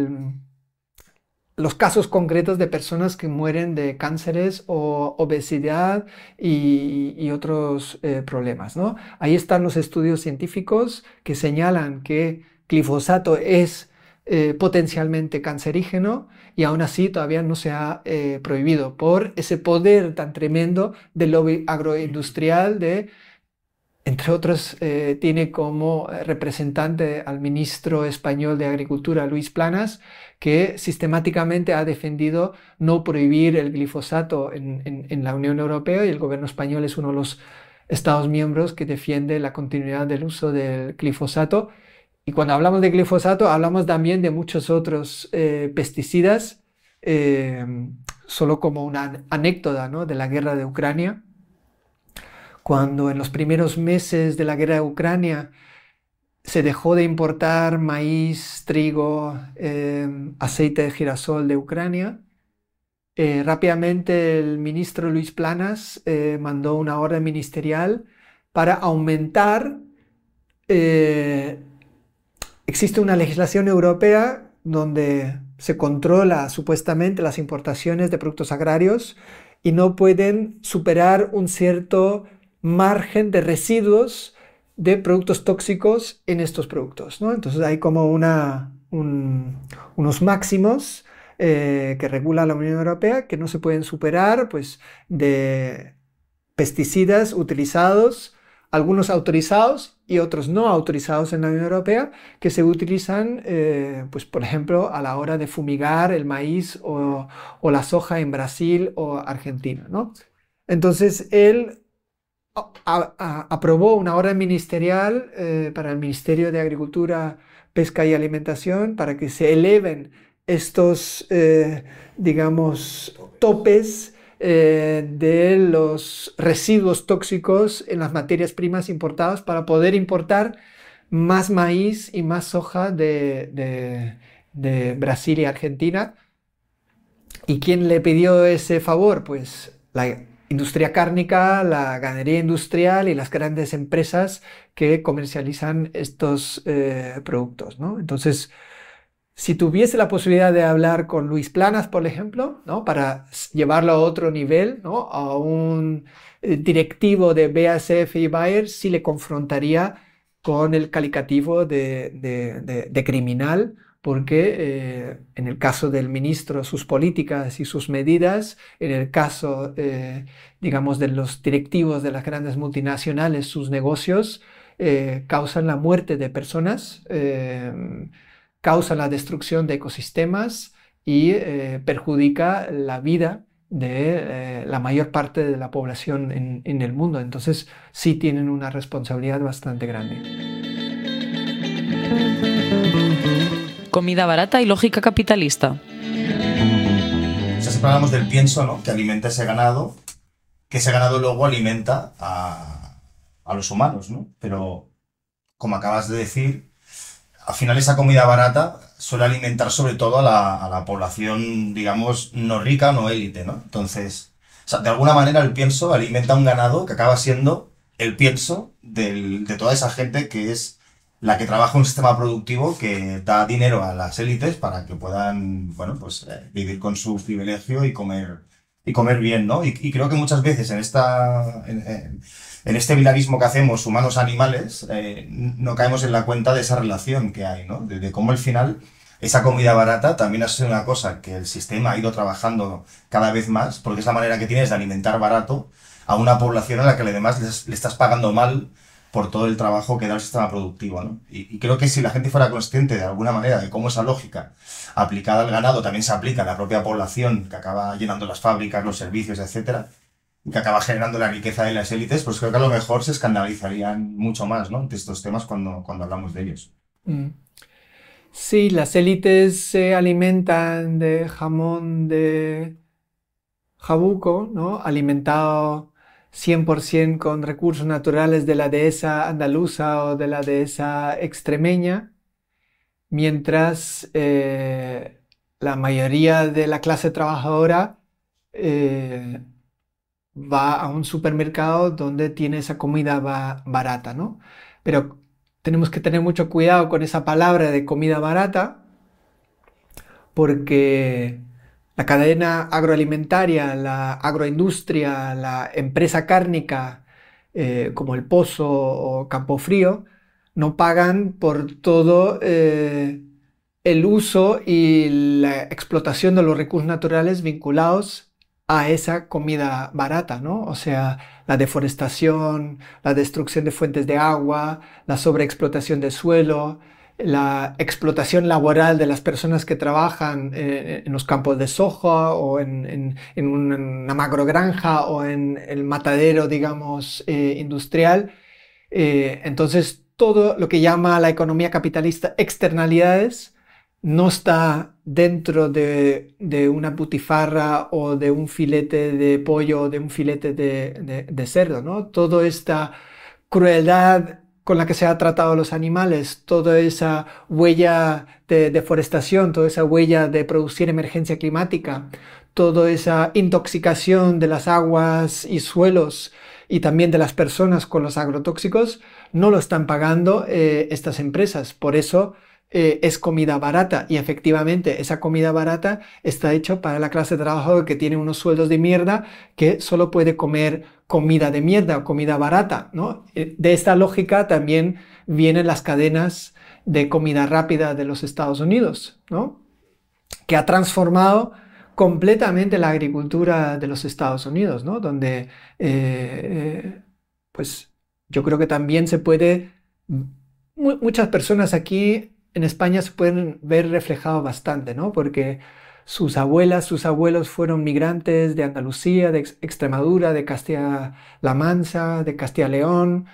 los casos concretos de personas que mueren de cánceres o obesidad y otros problemas, ¿no? Ahí están los estudios científicos que señalan que glifosato es potencialmente cancerígeno y aún así todavía no se ha prohibido por ese poder tan tremendo del lobby agroindustrial entre otros, tiene como representante al ministro español de Agricultura, Luis Planas, que sistemáticamente ha defendido no prohibir el glifosato en la Unión Europea, y el gobierno español es uno de los Estados miembros que defiende la continuidad del uso del glifosato. Y cuando hablamos de glifosato, hablamos también de muchos otros pesticidas, solo como una anécdota, ¿no?, de la guerra de Ucrania. Cuando en los primeros meses de la guerra de Ucrania se dejó de importar maíz, trigo, aceite de girasol de Ucrania, rápidamente el ministro Luis Planas mandó una orden ministerial para aumentar. Existe una legislación europea donde se controla supuestamente las importaciones de productos agrarios y no pueden superar un cierto margen de residuos de productos tóxicos en estos productos, ¿no? Entonces hay como unos máximos que regula la Unión Europea que no se pueden superar, pues, de pesticidas utilizados, algunos autorizados y otros no autorizados en la Unión Europea, que se utilizan, pues, por ejemplo, a la hora de fumigar el maíz o la soja en Brasil o Argentina, ¿no? Entonces él aprobó una orden ministerial para el Ministerio de Agricultura, Pesca y Alimentación para que se eleven estos, digamos, topes de los residuos tóxicos en las materias primas importadas para poder importar más maíz y más soja de Brasil y Argentina. ¿Y quién le pidió ese favor? Pues la industria cárnica, la ganadería industrial y las grandes empresas que comercializan estos productos, ¿no? Entonces, si tuviese la posibilidad de hablar con Luis Planas, por ejemplo, ¿no?, para llevarlo a otro nivel, ¿no?, a un directivo de BASF y Bayer, sí le confrontaría con el calificativo de criminal, porque en el caso del ministro, sus políticas y sus medidas, en el caso, digamos, de los directivos de las grandes multinacionales, sus negocios, causan la muerte de personas, causan la destrucción de ecosistemas y perjudica la vida de la mayor parte de la población en el mundo. Entonces sí tienen una responsabilidad bastante grande. Comida barata y lógica capitalista. O sea, siempre hablamos del pienso, ¿no?, que alimenta ese ganado, que ese ganado luego alimenta a los humanos, ¿no? Pero, como acabas de decir, al final esa comida barata suele alimentar sobre todo a la población, digamos, no rica, no élite, ¿no? Entonces, o sea, de alguna manera el pienso alimenta un ganado que acaba siendo el pienso de toda esa gente que es la que trabaja en un sistema productivo que da dinero a las élites para que puedan, bueno, pues vivir con su privilegio y comer bien, ¿no? Y creo que muchas veces en este bilarismo que hacemos humanos-animales, no caemos en la cuenta de esa relación que hay, ¿no? De cómo al final esa comida barata también ha sido una cosa que el sistema ha ido trabajando cada vez más, porque es la manera que tienes de alimentar barato a una población a la que además le estás pagando mal por todo el trabajo que da el sistema productivo, ¿no? Y creo que si la gente fuera consciente de alguna manera de cómo esa lógica aplicada al ganado también se aplica a la propia población que acaba llenando las fábricas, los servicios, etcétera, que acaba generando la riqueza de las élites, pues creo que a lo mejor se escandalizarían mucho más, ¿no?, de estos temas cuando hablamos de ellos. Sí, las élites se alimentan de jamón de jabuco, ¿no?, alimentado 100% con recursos naturales de la dehesa andaluza o de la dehesa extremeña, mientras la mayoría de la clase trabajadora va a un supermercado donde tiene esa comida barata, ¿no? Pero tenemos que tener mucho cuidado con esa palabra de comida barata, porque la cadena agroalimentaria, la agroindustria, la empresa cárnica, como el Pozo o Campofrío, no pagan por todo el uso y la explotación de los recursos naturales vinculados a esa comida barata, ¿no? O sea, la deforestación, la destrucción de fuentes de agua, la sobreexplotación del suelo, la explotación laboral de las personas que trabajan en los campos de soja o en una macrogranja o en el matadero, digamos, industrial. Entonces, todo lo que llama la economía capitalista externalidades no está dentro de una butifarra o de un filete de pollo o de un filete de cerdo, ¿no? Toda esta crueldad con la que se ha tratado a los animales, toda esa huella de deforestación, toda esa huella de producir emergencia climática, toda esa intoxicación de las aguas y suelos y también de las personas con los agrotóxicos, no lo están pagando estas empresas. Por eso es comida barata, y efectivamente esa comida barata está hecha para la clase de trabajador que tiene unos sueldos de mierda, que solo puede comer comida de mierda o comida barata, ¿no? De esta lógica también vienen las cadenas de comida rápida de los Estados Unidos, ¿no?, que ha transformado completamente la agricultura de los Estados Unidos, ¿no?, donde pues yo creo que también se puede, muchas personas aquí en España se pueden ver reflejado bastante, ¿no?, porque sus abuelas, sus abuelos fueron migrantes de Andalucía, de Extremadura, de Castilla-La Mancha, de Castilla-León,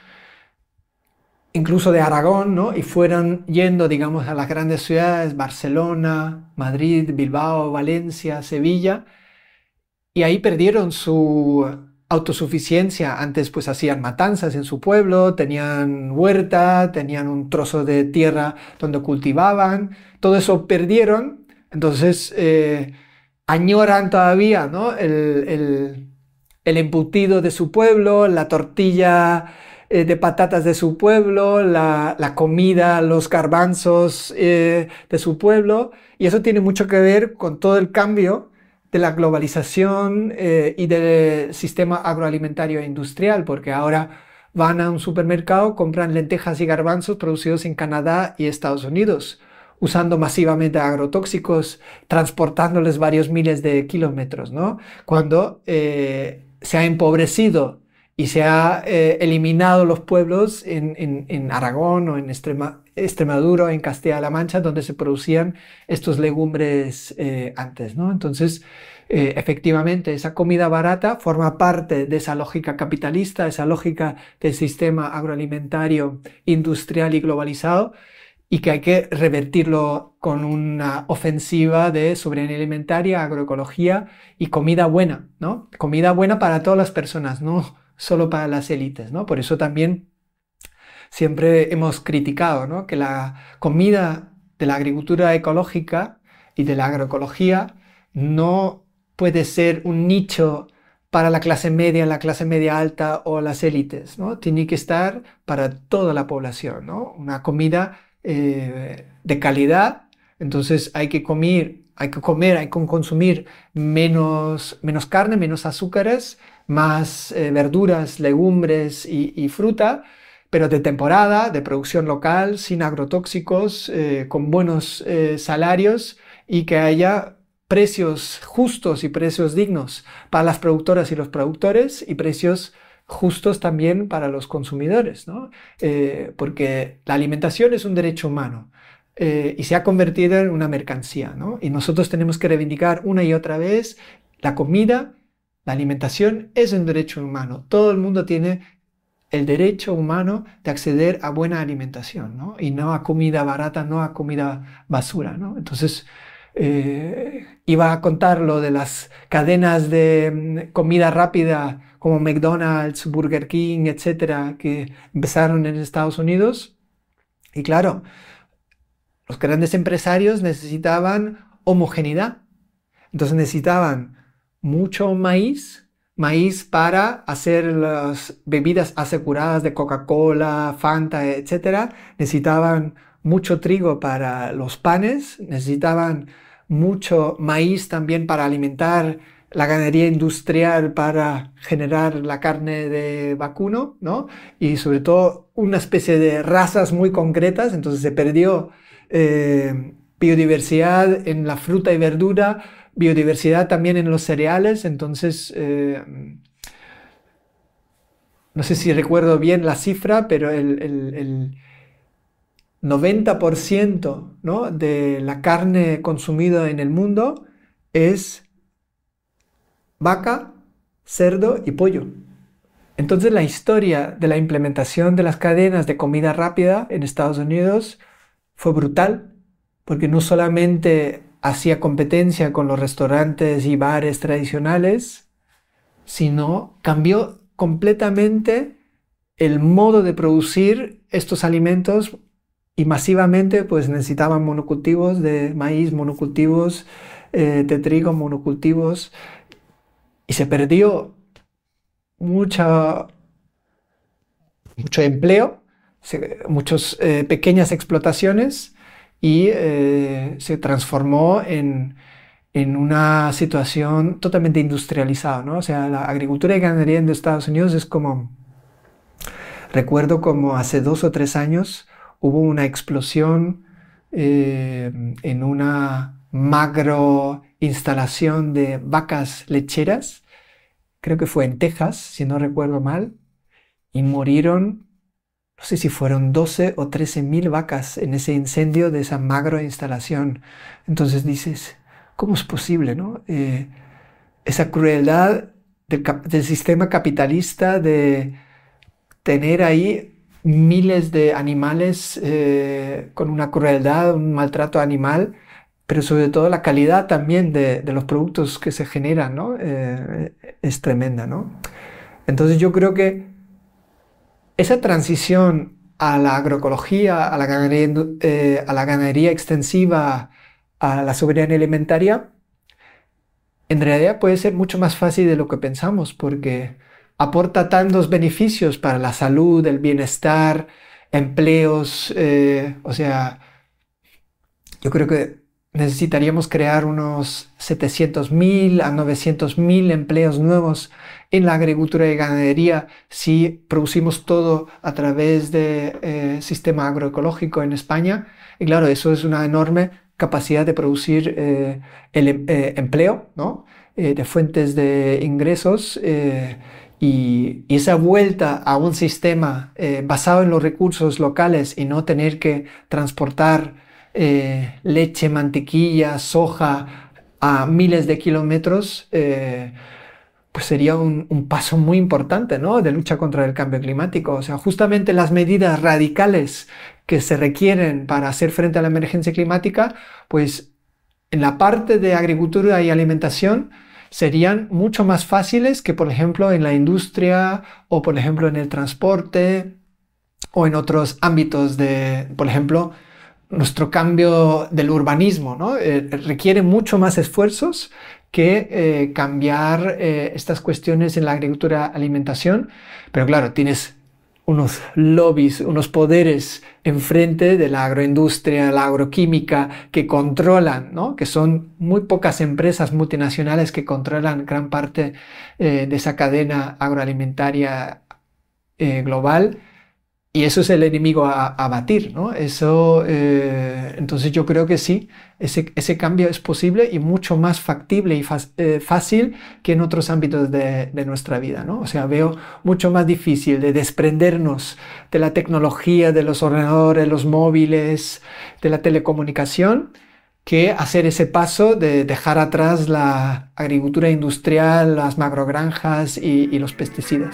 incluso de Aragón, ¿no?, y fueron yendo, digamos, a las grandes ciudades, Barcelona, Madrid, Bilbao, Valencia, Sevilla, y ahí perdieron su autosuficiencia. Antes pues hacían matanzas en su pueblo, tenían huerta, tenían un trozo de tierra donde cultivaban, todo eso perdieron. Entonces añoran todavía, ¿no?, el embutido de su pueblo, la tortilla de patatas de su pueblo, la comida, los garbanzos de su pueblo, y eso tiene mucho que ver con todo el cambio de la globalización y del sistema agroalimentario e industrial, porque ahora van a un supermercado, compran lentejas y garbanzos producidos en Canadá y Estados Unidos, usando masivamente agrotóxicos, transportándoles varios miles de kilómetros, ¿no? Cuando se ha empobrecido y se ha eliminado los pueblos en Aragón o en Extremadura o en Castilla-La Mancha, donde se producían estos legumbres antes, ¿no? Entonces, efectivamente, esa comida barata forma parte de esa lógica capitalista, esa lógica del sistema agroalimentario, industrial y globalizado, y que hay que revertirlo con una ofensiva de soberanía alimentaria, agroecología y comida buena, ¿no? Comida buena para todas las personas, no solo para las élites, ¿no? Por eso también siempre hemos criticado, ¿no?, que la comida de la agricultura ecológica y de la agroecología no puede ser un nicho para la clase media alta o las élites, ¿no? Tiene que estar para toda la población, ¿no? Una comida de calidad. Entonces hay que consumir menos carne, menos azúcares, más verduras, legumbres y fruta, pero de temporada, de producción local, sin agrotóxicos, con buenos salarios, y que haya precios justos y precios dignos para las productoras y los productores, y precios justos también para los consumidores, ¿no? Porque la alimentación es un derecho humano y se ha convertido en una mercancía, ¿no? Y nosotros tenemos que reivindicar una y otra vez la comida La alimentación es un derecho humano. Todo el mundo tiene el derecho humano de acceder a buena alimentación, ¿no? Y no a comida barata, no a comida basura, ¿no? Entonces, iba a contar lo de las cadenas de comida rápida como McDonald's, Burger King, etcétera, que empezaron en Estados Unidos. Y claro, los grandes empresarios necesitaban homogeneidad. Entonces necesitaban mucho maíz para hacer las bebidas aseguradas de Coca-Cola, Fanta, etc. Necesitaban mucho trigo para los panes, necesitaban mucho maíz también para alimentar la ganadería industrial para generar la carne de vacuno, ¿no? Y sobre todo una especie de razas muy concretas, entonces se perdió biodiversidad en la fruta y verdura, biodiversidad también en los cereales, entonces no sé si recuerdo bien la cifra, pero el 90%, ¿no?, de la carne consumida en el mundo es vaca, cerdo y pollo. Entonces la historia de la implementación de las cadenas de comida rápida en Estados Unidos fue brutal, porque no solamente hacía competencia con los restaurantes y bares tradicionales, sino cambió completamente el modo de producir estos alimentos y masivamente pues necesitaban monocultivos de maíz, monocultivos de trigo, monocultivos, y se perdió mucho empleo, muchas pequeñas explotaciones, y se transformó en una situación totalmente industrializada, ¿no? O sea, la agricultura y ganadería en Estados Unidos es como, recuerdo como hace 2 o 3 años hubo una explosión en una macro instalación de vacas lecheras, creo que fue en Texas, si no recuerdo mal, y murieron, no sé si fueron 12 o 13 mil vacas en ese incendio de esa macro instalación. Entonces dices, ¿cómo es posible, no? Esa crueldad del sistema capitalista de tener ahí miles de animales con una crueldad, un maltrato animal, pero sobre todo la calidad también de los productos que se generan, ¿no? Es tremenda, ¿no? Entonces yo creo que esa transición a la agroecología, a la ganadería extensiva, a la soberanía alimentaria, en realidad puede ser mucho más fácil de lo que pensamos, porque aporta tantos beneficios para la salud, el bienestar, empleos, o sea, yo creo que necesitaríamos crear unos 700.000 a 900.000 empleos nuevos en la agricultura y ganadería si producimos todo a través del sistema agroecológico en España. Y claro, eso es una enorme capacidad de producir empleo, ¿no? De fuentes de ingresos, y esa vuelta a un sistema basado en los recursos locales y no tener que transportar leche, mantequilla, soja a miles de kilómetros, pues sería un paso muy importante, ¿no?, de lucha contra el cambio climático. O sea, justamente las medidas radicales que se requieren para hacer frente a la emergencia climática, pues en la parte de agricultura y alimentación serían mucho más fáciles que, por ejemplo, en la industria o, por ejemplo, en el transporte o en otros ámbitos de, por ejemplo, nuestro cambio del urbanismo, ¿no? Requiere mucho más esfuerzos que cambiar estas cuestiones en la agricultura alimentación, pero claro, tienes unos lobbies, unos poderes enfrente de la agroindustria, la agroquímica, que controlan, ¿no?, que son muy pocas empresas multinacionales que controlan gran parte de esa cadena agroalimentaria global. Y eso es el enemigo a batir, ¿no? Eso, entonces yo creo que sí, ese cambio es posible y mucho más factible y fácil que en otros ámbitos de nuestra vida, ¿no? O sea, veo mucho más difícil de desprendernos de la tecnología, de los ordenadores, los móviles, de la telecomunicación, que hacer ese paso de dejar atrás la agricultura industrial, las macrogranjas y los pesticidas.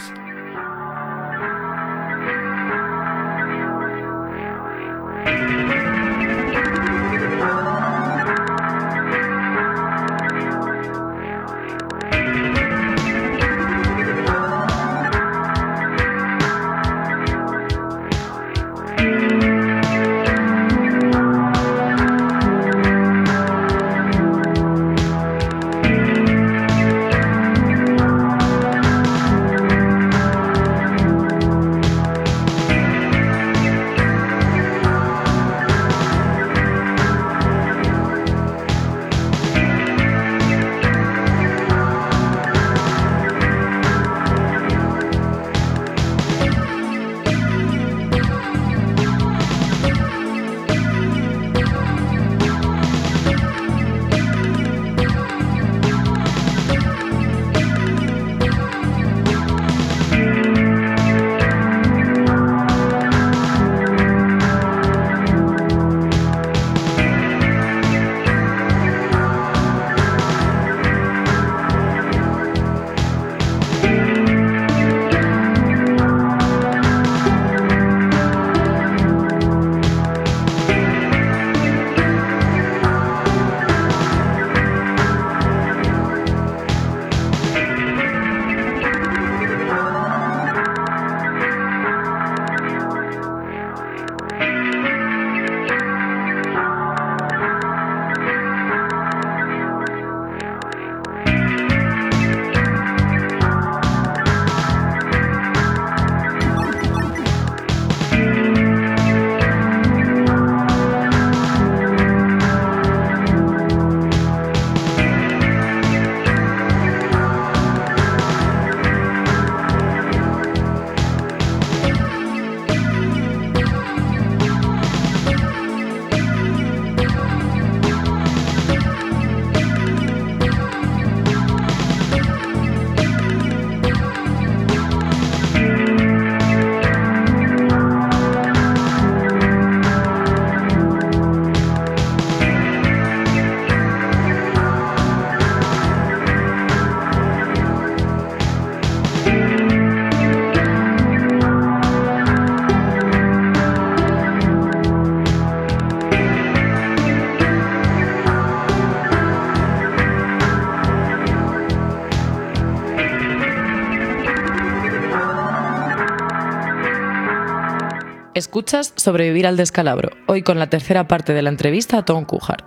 Escuchas Sobrevivir al descalabro, hoy con la tercera parte de la entrevista a Ton Cújar.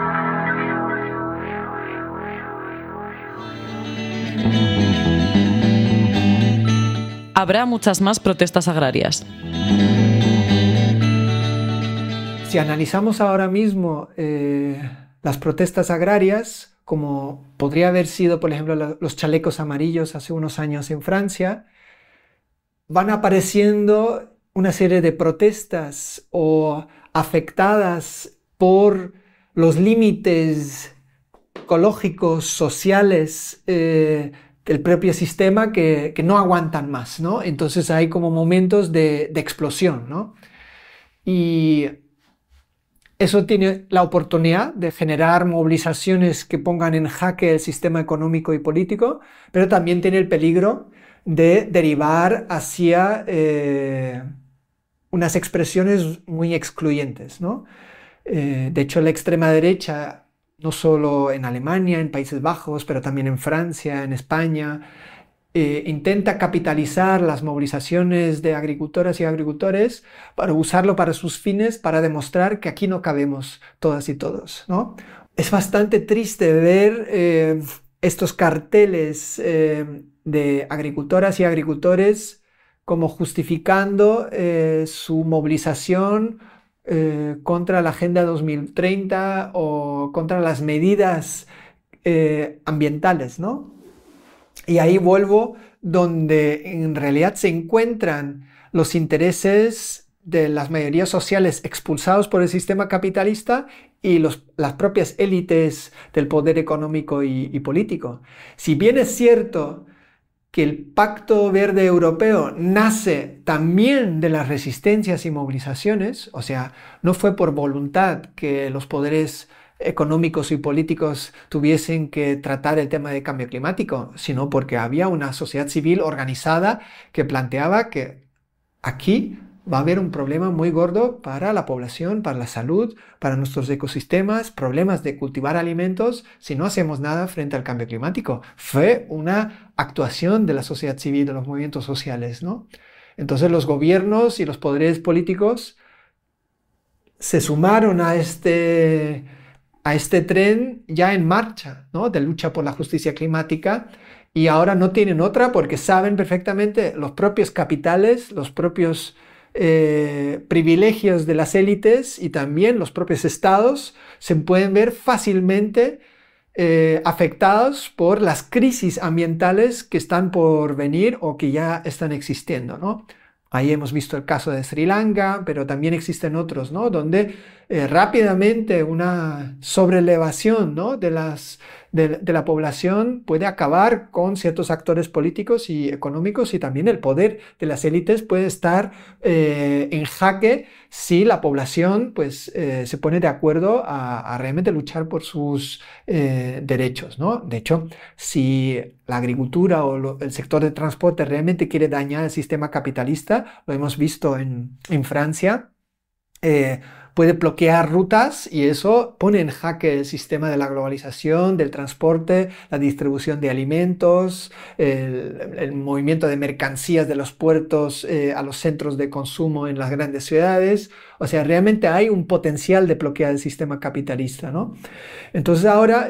Habrá muchas más protestas agrarias. Si analizamos ahora mismo las protestas agrarias, como podría haber sido, por ejemplo, los chalecos amarillos hace unos años en Francia, van apareciendo una serie de protestas o afectadas por los límites ecológicos, sociales del propio sistema que no aguantan más, ¿no? Entonces hay como momentos de explosión, ¿no? Y eso tiene la oportunidad de generar movilizaciones que pongan en jaque el sistema económico y político, pero también tiene el peligro de derivar hacia unas expresiones muy excluyentes, ¿no? De hecho, la extrema derecha, no solo en Alemania, en Países Bajos, pero también en Francia, en España, intenta capitalizar las movilizaciones de agricultoras y agricultores para usarlo para sus fines, para demostrar que aquí no cabemos todas y todos, ¿no? Es bastante triste ver estos carteles de agricultoras y agricultores como justificando su movilización contra la Agenda 2030 o contra las medidas ambientales, ¿no? Y ahí vuelvo donde en realidad se encuentran los intereses de las mayorías sociales expulsados por el sistema capitalista y las propias élites del poder económico y político. Si bien es cierto que el Pacto Verde Europeo nace también de las resistencias y movilizaciones, o sea, no fue por voluntad que los poderes económicos y políticos tuviesen que tratar el tema de cambio climático, sino porque había una sociedad civil organizada que planteaba que aquí va a haber un problema muy gordo para la población, para la salud, para nuestros ecosistemas, problemas de cultivar alimentos si no hacemos nada frente al cambio climático. Fue una actuación de la sociedad civil, de los movimientos sociales, ¿no? Entonces los gobiernos y los poderes políticos se sumaron a este tren ya en marcha, ¿no? De lucha por la justicia climática, y ahora no tienen otra porque saben perfectamente los propios capitales, los propios privilegios de las élites y también los propios estados se pueden ver fácilmente afectados por las crisis ambientales que están por venir o que ya están existiendo, ¿no? Ahí hemos visto el caso de Sri Lanka, pero también existen otros, ¿no? Donde rápidamente una sobrelevación, ¿no? de la población puede acabar con ciertos actores políticos y económicos, y también el poder de las élites puede estar en jaque si la población pues, se pone de acuerdo a realmente luchar por sus derechos, ¿no? De hecho, si la agricultura o el sector de transporte realmente quiere dañar el sistema capitalista, lo hemos visto en Francia, puede bloquear rutas y eso pone en jaque el sistema de la globalización, del transporte, la distribución de alimentos, el movimiento de mercancías de los puertos a los centros de consumo en las grandes ciudades. O sea, realmente hay un potencial de bloquear el sistema capitalista, ¿no? Entonces ahora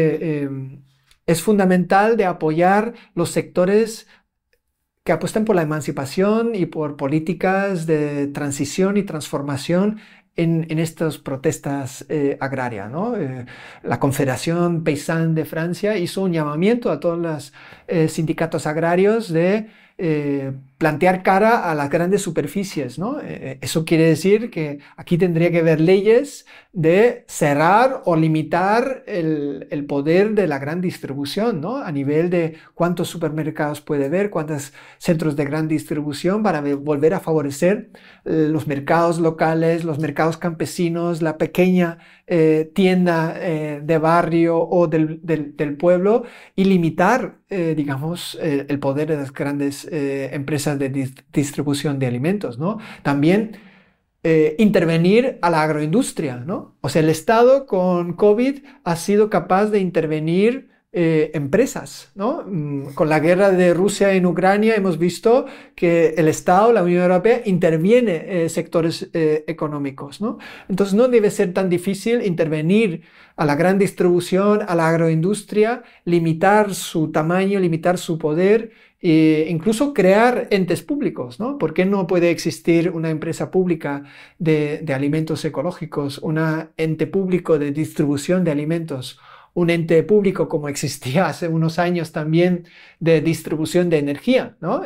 es fundamental de apoyar los sectores que apuestan por la emancipación y por políticas de transición y transformación en estas protestas agrarias, ¿no? La Confederación Paysanne de Francia hizo un llamamiento a todos los sindicatos agrarios de plantear cara a las grandes superficies, ¿no? Eso quiere decir que aquí tendría que haber leyes de cerrar o limitar el poder de la gran distribución, ¿no? A nivel de cuántos supermercados puede haber, cuántos centros de gran distribución, para volver a favorecer los mercados locales, los mercados campesinos, la pequeña tienda de barrio o del pueblo, y limitar, digamos, el poder de las grandes empresas de distribución de alimentos, ¿no? También intervenir a la agroindustria, ¿no? O sea, el Estado con COVID ha sido capaz de intervenir empresas, ¿no? Con la guerra de Rusia en Ucrania hemos visto que el Estado, la Unión Europea, interviene sectores económicos, ¿no? Entonces no debe ser tan difícil intervenir a la gran distribución, a la agroindustria, limitar su tamaño, limitar su poder, e incluso crear entes públicos, ¿no? ¿Por qué no puede existir una empresa pública de alimentos ecológicos, un ente público de distribución de alimentos, un ente público como existía hace unos años también de distribución de energía, ¿no?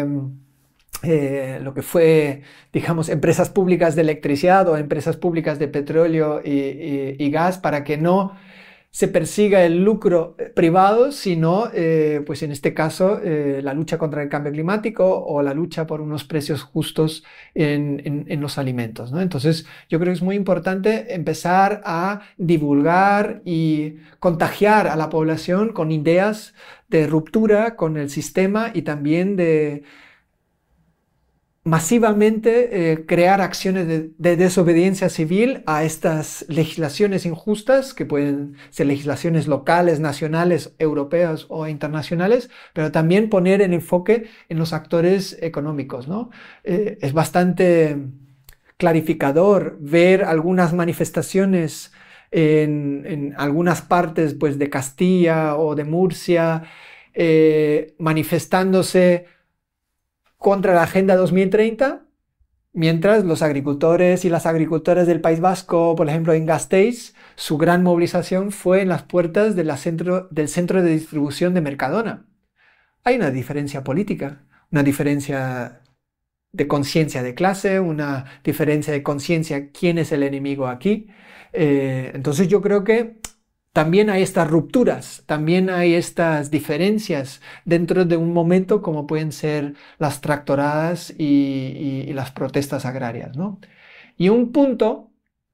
Lo que fue, digamos, empresas públicas de electricidad o empresas públicas de petróleo y gas, para que no se persiga el lucro privado, sino, pues en este caso, la lucha contra el cambio climático o la lucha por unos precios justos en los alimentos, ¿no? Entonces, yo creo que es muy importante empezar a divulgar y contagiar a la población con ideas de ruptura con el sistema y también de masivamente crear acciones de desobediencia civil a estas legislaciones injustas, que pueden ser legislaciones locales, nacionales, europeas o internacionales, pero también poner el enfoque en los actores económicos, ¿no? Es bastante clarificador ver algunas manifestaciones en algunas partes, pues, de Castilla o de Murcia, manifestándose contra la Agenda 2030, mientras los agricultores y las agricultoras del País Vasco, por ejemplo en Gasteiz, su gran movilización fue en las puertas del centro de distribución de Mercadona. Hay una diferencia política, una diferencia de conciencia de clase, una diferencia de conciencia quién es el enemigo aquí. Entonces yo creo que también hay estas rupturas, también hay estas diferencias dentro de un momento como pueden ser las tractoradas y las protestas agrarias, ¿no? Y un punto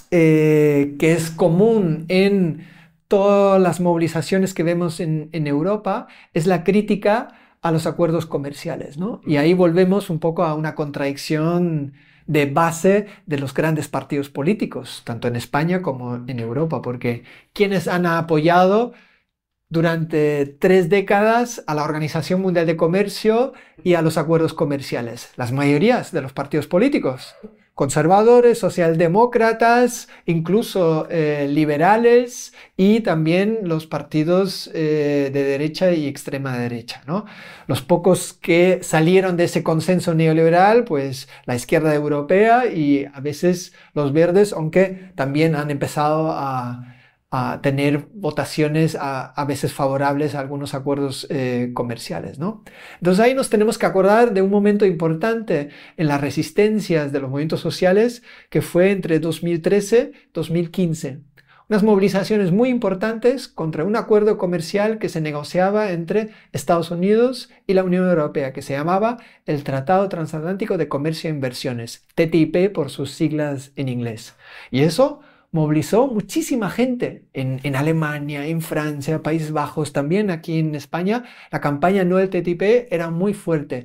que es común en todas las movilizaciones que vemos en Europa, es la crítica a los acuerdos comerciales, ¿no? Y ahí volvemos un poco a una contradicción de base de los grandes partidos políticos, tanto en España como en Europa, porque quienes han apoyado durante 3 décadas a la Organización Mundial de Comercio y a los acuerdos comerciales, las mayorías de los partidos políticos, conservadores, socialdemócratas, incluso liberales y también los partidos de derecha y extrema derecha, ¿no? Los pocos que salieron de ese consenso neoliberal, pues la izquierda europea y a veces los verdes, aunque también han empezado a tener votaciones a veces favorables a algunos acuerdos comerciales, ¿no? Entonces ahí nos tenemos que acordar de un momento importante en las resistencias de los movimientos sociales que fue entre 2013 y 2015. Unas movilizaciones muy importantes contra un acuerdo comercial que se negociaba entre Estados Unidos y la Unión Europea, que se llamaba el Tratado Transatlántico de Comercio e Inversiones, TTIP por sus siglas en inglés. Y eso movilizó muchísima gente en Alemania, en Francia, Países Bajos, también aquí en España. La campaña no del TTIP era muy fuerte.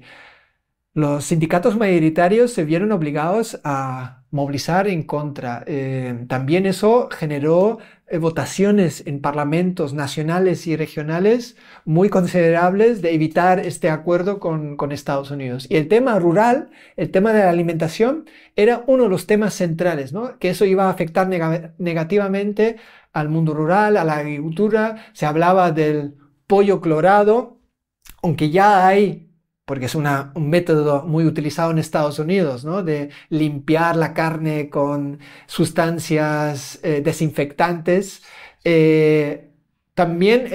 Los sindicatos mayoritarios se vieron obligados a movilizar en contra. También eso generó votaciones en parlamentos nacionales y regionales muy considerables de evitar este acuerdo con Estados Unidos. Y el tema rural, el tema de la alimentación, era uno de los temas centrales, ¿no? Que eso iba a afectar negativamente al mundo rural, a la agricultura. Se hablaba del pollo clorado, aunque ya hay, porque es un método muy utilizado en Estados Unidos, ¿no? De limpiar la carne con sustancias desinfectantes. También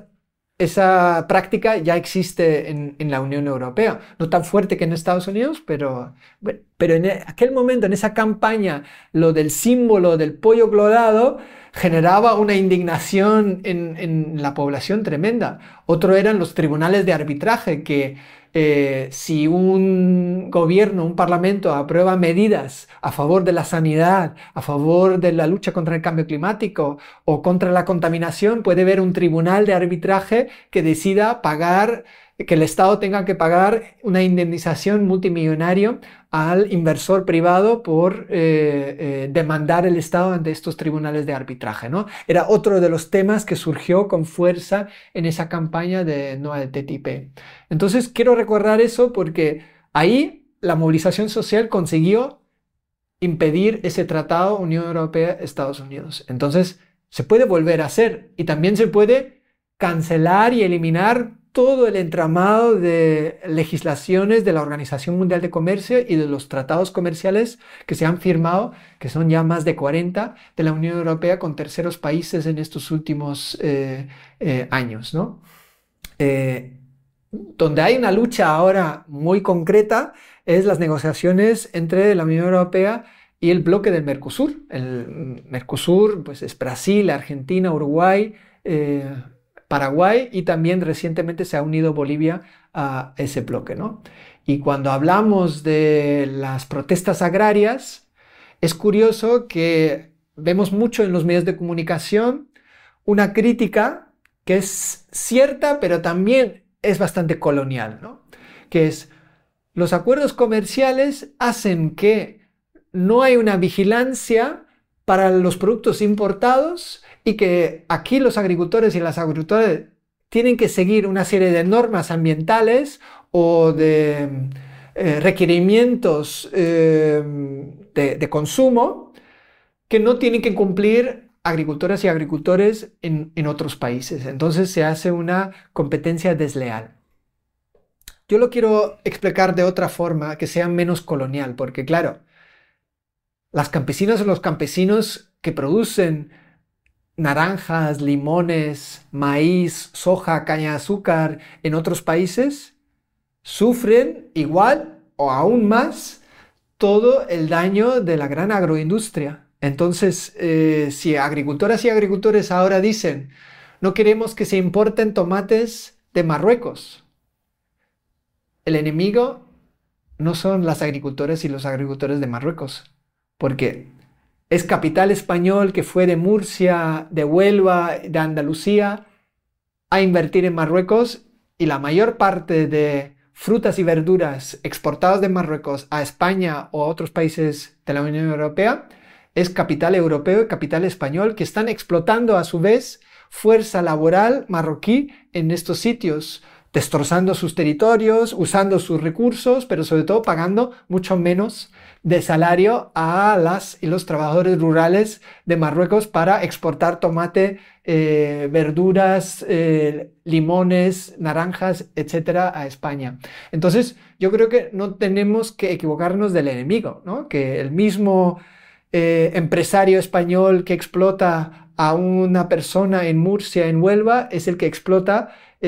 esa práctica ya existe en la Unión Europea. No tan fuerte que en Estados Unidos, pero en aquel momento, en esa campaña, lo del símbolo del pollo clorado generaba una indignación en la población tremenda. Otro eran los tribunales de arbitraje que si un gobierno, un parlamento aprueba medidas a favor de la sanidad, a favor de la lucha contra el cambio climático o contra la contaminación, puede haber un tribunal de arbitraje que decida pagar, que el Estado tenga que pagar una indemnización multimillonaria al inversor privado por demandar el Estado ante estos tribunales de arbitraje, ¿no? Era otro de los temas que surgió con fuerza en esa campaña de no al TTIP. Entonces quiero recordar eso porque ahí la movilización social consiguió impedir ese tratado Unión Europea-Estados Unidos. Entonces se puede volver a hacer y también se puede cancelar y eliminar todo el entramado de legislaciones de la Organización Mundial de Comercio y de los tratados comerciales que se han firmado, que son ya más de 40 de la Unión Europea con terceros países en estos últimos años, ¿no? Donde hay una lucha ahora muy concreta es las negociaciones entre la Unión Europea y el bloque del Mercosur. El Mercosur pues, es Brasil, Argentina, Uruguay, Paraguay y también recientemente se ha unido Bolivia a ese bloque, ¿no? Y cuando hablamos de las protestas agrarias, es curioso que vemos mucho en los medios de comunicación una crítica que es cierta, pero también es bastante colonial, ¿no? Que es, los acuerdos comerciales hacen que no hay una vigilancia para los productos importados y que aquí los agricultores y las agricultoras tienen que seguir una serie de normas ambientales o de requerimientos de consumo que no tienen que cumplir agricultoras y agricultores en otros países. Entonces se hace una competencia desleal. Yo lo quiero explicar de otra forma que sea menos colonial, porque claro, las campesinas o los campesinos que producen naranjas, limones, maíz, soja, caña de azúcar en otros países sufren igual o aún más todo el daño de la gran agroindustria. Entonces, si agricultoras y agricultores ahora dicen no queremos que se importen tomates de Marruecos, el enemigo no son las agricultoras y los agricultores de Marruecos, porque es capital español que fue de Murcia, de Huelva, de Andalucía, a invertir en Marruecos, y la mayor parte de frutas y verduras exportadas de Marruecos a España o a otros países de la Unión Europea es capital europeo y capital español, que están explotando a su vez fuerza laboral marroquí en estos sitios, destrozando sus territorios, usando sus recursos, pero sobre todo pagando mucho menos de salario a las y los trabajadores rurales de Marruecos para exportar tomate, verduras, limones, naranjas, etcétera, a España. Entonces, yo creo que no tenemos que equivocarnos del enemigo, ¿no? Que el mismo empresario español que explota a una persona en Murcia, en Huelva, es el que explota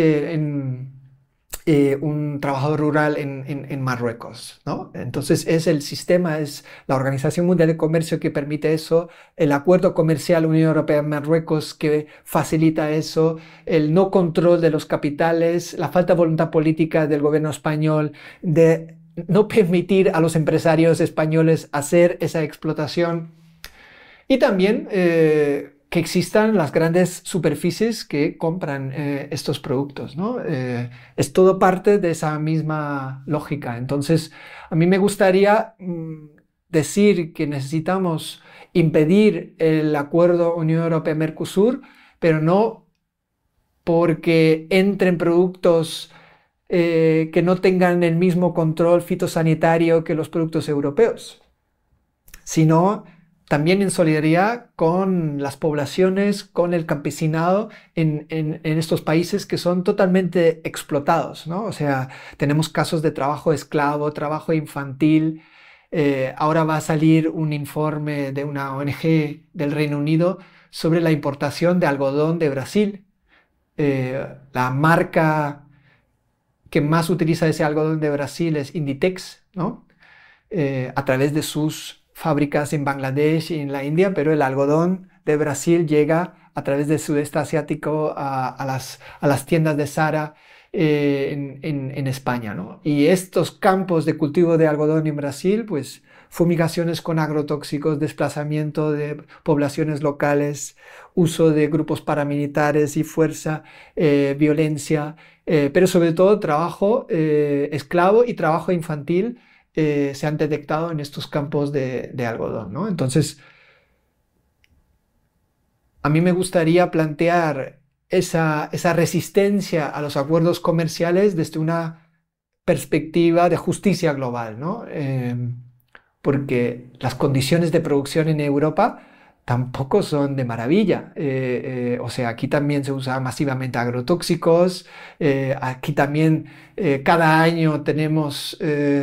un trabajador rural en Marruecos, ¿no? Entonces es el sistema, es la Organización Mundial de Comercio que permite eso, el acuerdo comercial Unión Europea-Marruecos que facilita eso, el no control de los capitales, la falta de voluntad política del gobierno español de no permitir a los empresarios españoles hacer esa explotación, y también que existan las grandes superficies que compran estos productos, ¿no? Es todo parte de esa misma lógica. Entonces, a mí me gustaría decir que necesitamos impedir el acuerdo Unión Europea-Mercosur, pero no porque entren productos que no tengan el mismo control fitosanitario que los productos europeos, sino también en solidaridad con las poblaciones, con el campesinado en estos países que son totalmente explotados, ¿no? O sea, tenemos casos de trabajo esclavo, trabajo infantil. Ahora va a salir un informe de una ONG del Reino Unido sobre la importación de algodón de Brasil. La marca que más utiliza ese algodón de Brasil es Inditex, ¿no? A través de sus fábricas en Bangladesh y en la India, pero el algodón de Brasil llega a través del sudeste asiático a las tiendas de Zara en España, ¿no? Y estos campos de cultivo de algodón en Brasil, pues fumigaciones con agrotóxicos, desplazamiento de poblaciones locales, uso de grupos paramilitares y fuerza, violencia, pero sobre todo trabajo esclavo y trabajo infantil se han detectado en estos campos de algodón, ¿no? Entonces, a mí me gustaría plantear esa resistencia a los acuerdos comerciales desde una perspectiva de justicia global, ¿no? Porque las condiciones de producción en Europa tampoco son de maravilla. O sea, aquí también se usan masivamente agrotóxicos, aquí también cada año tenemos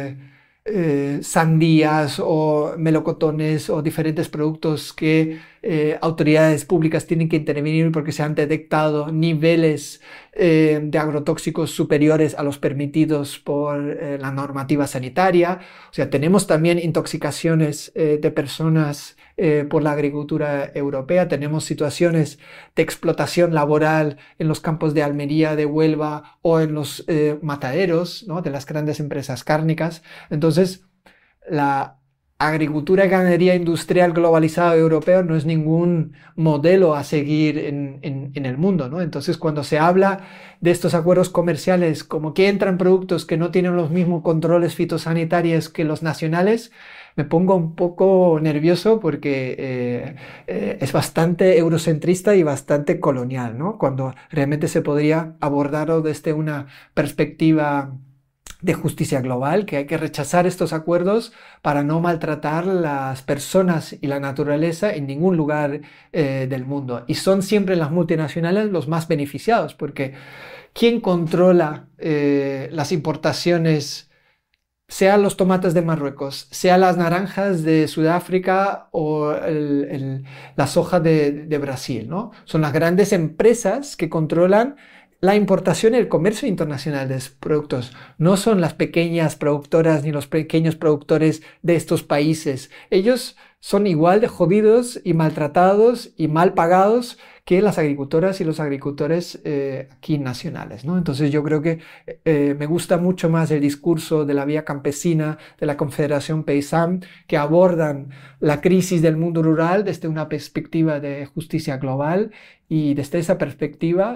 sandías o melocotones o diferentes productos que autoridades públicas tienen que intervenir porque se han detectado niveles de agrotóxicos superiores a los permitidos por la normativa sanitaria. O sea, tenemos también intoxicaciones de personas por la agricultura europea. Tenemos situaciones de explotación laboral en los campos de Almería, de Huelva o en los mataderos, ¿no?, de las grandes empresas cárnicas. Entonces, la agricultura y ganadería industrial globalizada europea no es ningún modelo a seguir en el mundo, ¿no? Entonces, cuando se habla de estos acuerdos comerciales como que entran productos que no tienen los mismos controles fitosanitarios que los nacionales, me pongo un poco nervioso porque es bastante eurocentrista y bastante colonial, ¿no? Cuando realmente se podría abordarlo desde una perspectiva de justicia global, que hay que rechazar estos acuerdos para no maltratar las personas y la naturaleza en ningún lugar del mundo. Y son siempre las multinacionales los más beneficiados, porque ¿quién controla las importaciones, sean los tomates de Marruecos, sean las naranjas de Sudáfrica o la soja de Brasil, ¿no? Son las grandes empresas que controlan la importación y el comercio internacional de productos. No son las pequeñas productoras ni los pequeños productores de estos países. Ellos son igual de jodidos y maltratados y mal pagados que las agricultoras y los agricultores aquí nacionales, ¿no? Entonces yo creo que me gusta mucho más el discurso de la Vía Campesina, de la Confederación Paysanne, que abordan la crisis del mundo rural desde una perspectiva de justicia global, y desde esa perspectiva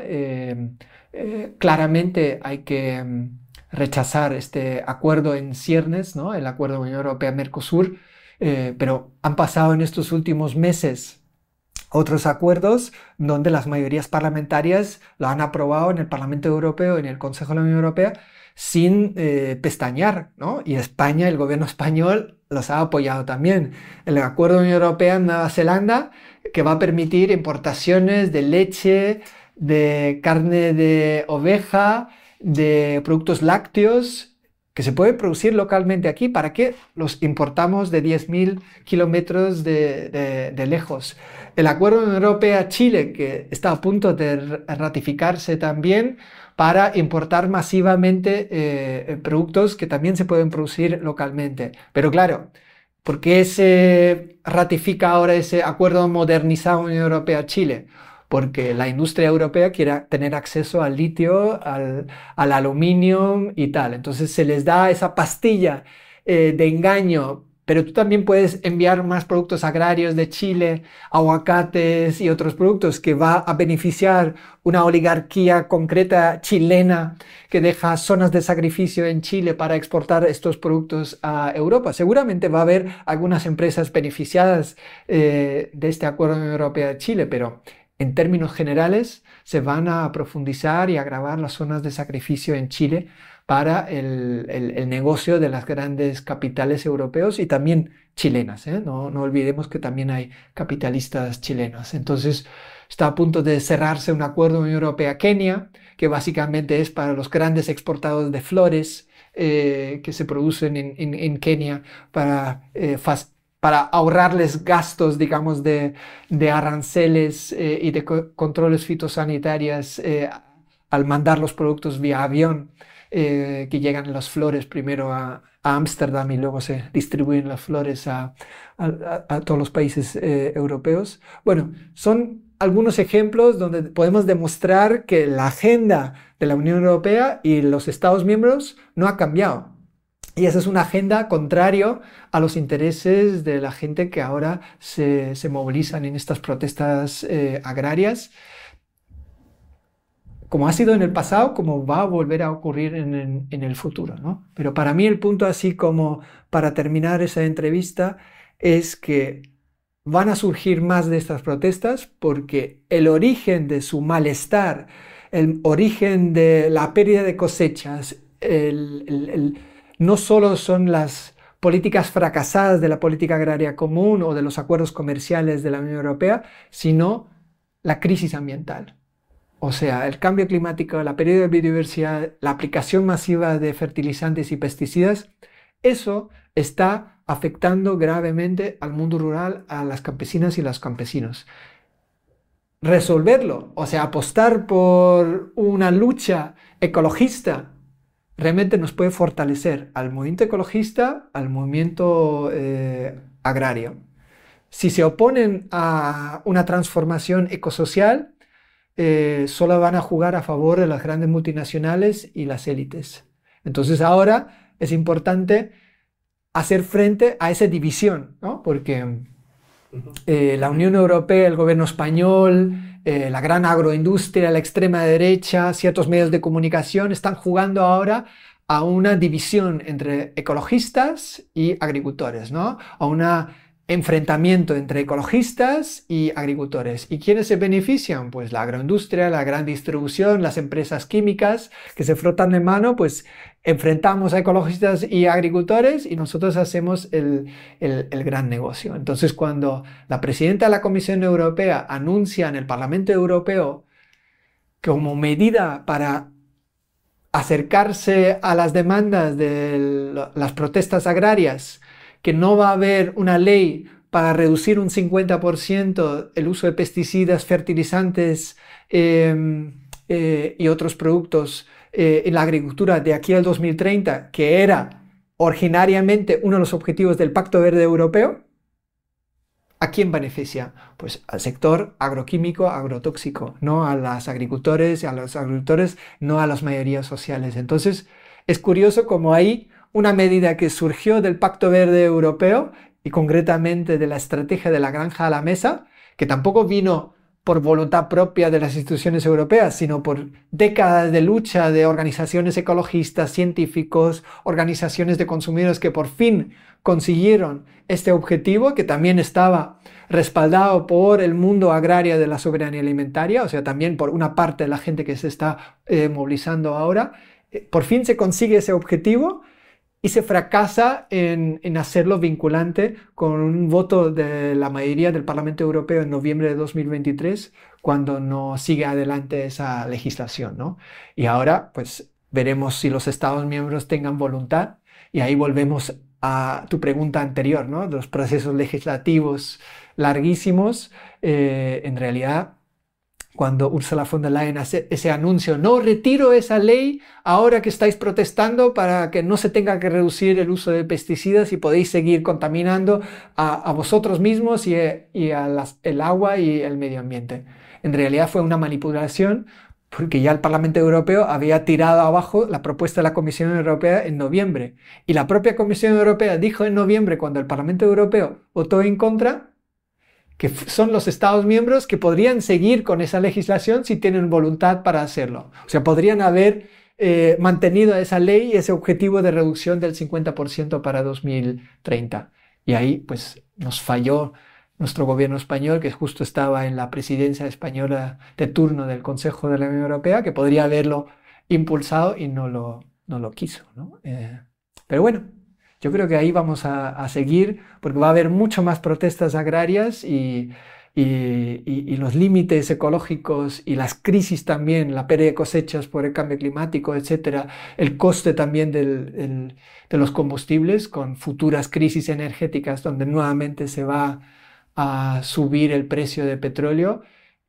claramente hay que rechazar este acuerdo en ciernes, ¿no? El acuerdo Unión Europea-Mercosur, pero han pasado en estos últimos meses otros acuerdos donde las mayorías parlamentarias lo han aprobado en el Parlamento Europeo, en el Consejo de la Unión Europea, sin pestañear, ¿no? Y España, el gobierno español, los ha apoyado también. El acuerdo de la Unión Europea en Nueva Zelanda, que va a permitir importaciones de leche, de carne de oveja, de productos lácteos, que se pueden producir localmente aquí. ¿Para qué los importamos de 10.000 kilómetros de lejos? El acuerdo de la Unión Europea-Chile, que está a punto de ratificarse también, para importar masivamente productos que también se pueden producir localmente. Pero claro, ¿por qué se ratifica ahora ese acuerdo modernizado Unión Europea-Chile? Porque la industria europea quiere tener acceso al litio, al aluminio y tal. Entonces se les da esa pastilla de engaño, pero tú también puedes enviar más productos agrarios de Chile, aguacates y otros productos, que va a beneficiar una oligarquía concreta chilena que deja zonas de sacrificio en Chile para exportar estos productos a Europa. Seguramente va a haber algunas empresas beneficiadas de este acuerdo de la Unión Europea-Chile, pero en términos generales se van a profundizar y agravar las zonas de sacrificio en Chile para el negocio de las grandes capitales europeos y también chilenas, ¿eh? No olvidemos que también hay capitalistas chilenos. Entonces está a punto de cerrarse un acuerdo de Unión Europea-Kenia, que básicamente es para los grandes exportadores de flores que se producen en Kenia, para ahorrarles gastos, digamos, de aranceles y de controles fitosanitarios al mandar los productos vía avión, que llegan las flores primero a Ámsterdam y luego se distribuyen las flores a todos los países europeos. Bueno, son algunos ejemplos donde podemos demostrar que la agenda de la Unión Europea y los Estados miembros no ha cambiado. Y esa es una agenda contraria a los intereses de la gente que ahora se movilizan en estas protestas agrarias, como ha sido en el pasado, como va a volver a ocurrir en el futuro, ¿no? Pero para mí el punto, así como para terminar esa entrevista, es que van a surgir más de estas protestas porque el origen de su malestar, el origen de la pérdida de cosechas, no solo son las políticas fracasadas de la política agraria común o de los acuerdos comerciales de la Unión Europea, sino la crisis ambiental. O sea, el cambio climático, la pérdida de biodiversidad, la aplicación masiva de fertilizantes y pesticidas, eso está afectando gravemente al mundo rural, a las campesinas y los campesinos. Resolverlo, o sea, apostar por una lucha ecologista, realmente nos puede fortalecer al movimiento ecologista, al movimiento agrario. Si se oponen a una transformación ecosocial, solo van a jugar a favor de las grandes multinacionales y las élites. Entonces ahora es importante hacer frente a esa división, ¿no? Porque la Unión Europea, el gobierno español, la gran agroindustria, la extrema derecha, ciertos medios de comunicación están jugando ahora a una división entre ecologistas y agricultores, ¿no? A un enfrentamiento entre ecologistas y agricultores. ¿Y quiénes se benefician? Pues la agroindustria, la gran distribución, las empresas químicas que se frotan de mano, pues enfrentamos a ecologistas y agricultores y nosotros hacemos el gran negocio. Entonces, cuando la presidenta de la Comisión Europea anuncia en el Parlamento Europeo, como medida para acercarse a las demandas de las protestas agrarias, que no va a haber una ley para reducir un 50% el uso de pesticidas, fertilizantes y otros productos en la agricultura de aquí al 2030, que era originariamente uno de los objetivos del Pacto Verde Europeo, ¿A quién beneficia? Pues al sector agroquímico, agrotóxico, no a los agricultores, no a las mayorías sociales. Entonces, es curioso cómo hay una medida que surgió del Pacto Verde Europeo y concretamente de la estrategia de la granja a la mesa, que tampoco vino por voluntad propia de las instituciones europeas, sino por décadas de lucha de organizaciones ecologistas, científicos, organizaciones de consumidores que por fin consiguieron este objetivo, que también estaba respaldado por el mundo agrario de la soberanía alimentaria, o sea, también por una parte de la gente que se está movilizando ahora. Por fin se consigue ese objetivo y se fracasa en hacerlo vinculante con un voto de la mayoría del Parlamento Europeo en noviembre de 2023, cuando no sigue adelante esa legislación, ¿no? Y ahora, pues, veremos si los Estados miembros tengan voluntad, y ahí volvemos a tu pregunta anterior, ¿no? Los procesos legislativos larguísimos, en realidad, cuando Ursula von der Leyen hace ese anuncio, no retiro esa ley ahora que estáis protestando para que no se tenga que reducir el uso de pesticidas y podéis seguir contaminando a vosotros mismos y el agua y el medio ambiente. En realidad fue una manipulación, porque ya el Parlamento Europeo había tirado abajo la propuesta de la Comisión Europea en noviembre. Y la propia Comisión Europea dijo en noviembre, cuando el Parlamento Europeo votó en contra, que son los Estados miembros que podrían seguir con esa legislación si tienen voluntad para hacerlo. O sea, podrían haber mantenido esa ley y ese objetivo de reducción del 50% para 2030. Y ahí, pues, nos falló nuestro gobierno español, que justo estaba en la presidencia española de turno del Consejo de la Unión Europea, que podría haberlo impulsado y no lo quiso, ¿no? Pero bueno, yo creo que ahí vamos a seguir, porque va a haber mucho más protestas agrarias y los límites ecológicos y las crisis también, la pérdida de cosechas por el cambio climático, etcétera, el coste también de los combustibles con futuras crisis energéticas donde nuevamente se va a subir el precio de petróleo,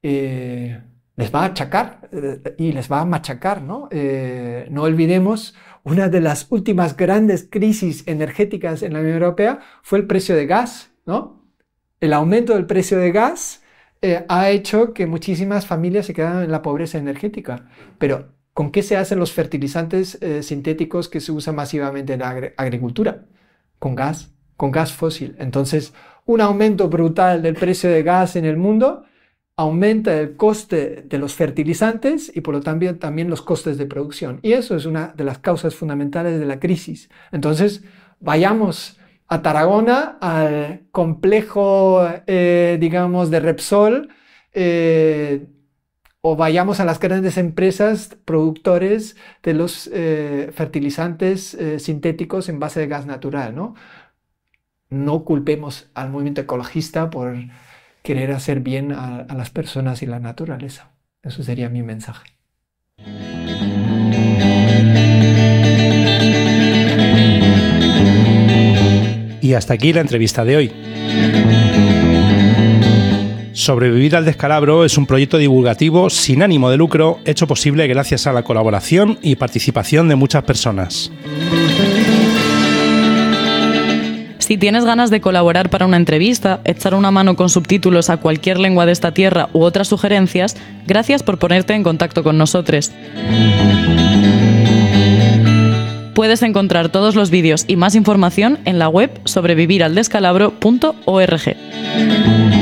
les va a achacar y les va a machacar, ¿no? No olvidemos, una de las últimas grandes crisis energéticas en la Unión Europea fue el precio de gas, ¿no? El aumento del precio de gas ha hecho que muchísimas familias se quedan en la pobreza energética. Pero, ¿con qué se hacen los fertilizantes sintéticos que se usan masivamente en la agricultura? Con gas fósil. Entonces, un aumento brutal del precio de gas en el mundo aumenta el coste de los fertilizantes y por lo tanto también los costes de producción. Y eso es una de las causas fundamentales de la crisis. Entonces, vayamos a Tarragona, al complejo, digamos, de Repsol, o vayamos a las grandes empresas productores de los fertilizantes sintéticos en base de gas natural, ¿no? No culpemos al movimiento ecologista por querer hacer bien a las personas y la naturaleza. Eso sería mi mensaje. Y hasta aquí la entrevista de hoy. Sobrevivir al descalabro es un proyecto divulgativo sin ánimo de lucro, hecho posible gracias a la colaboración y participación de muchas personas. Si tienes ganas de colaborar para una entrevista, echar una mano con subtítulos a cualquier lengua de esta tierra u otras sugerencias, gracias por ponerte en contacto con nosotros. Puedes encontrar todos los vídeos y más información en la web sobreviviraldescalabro.org.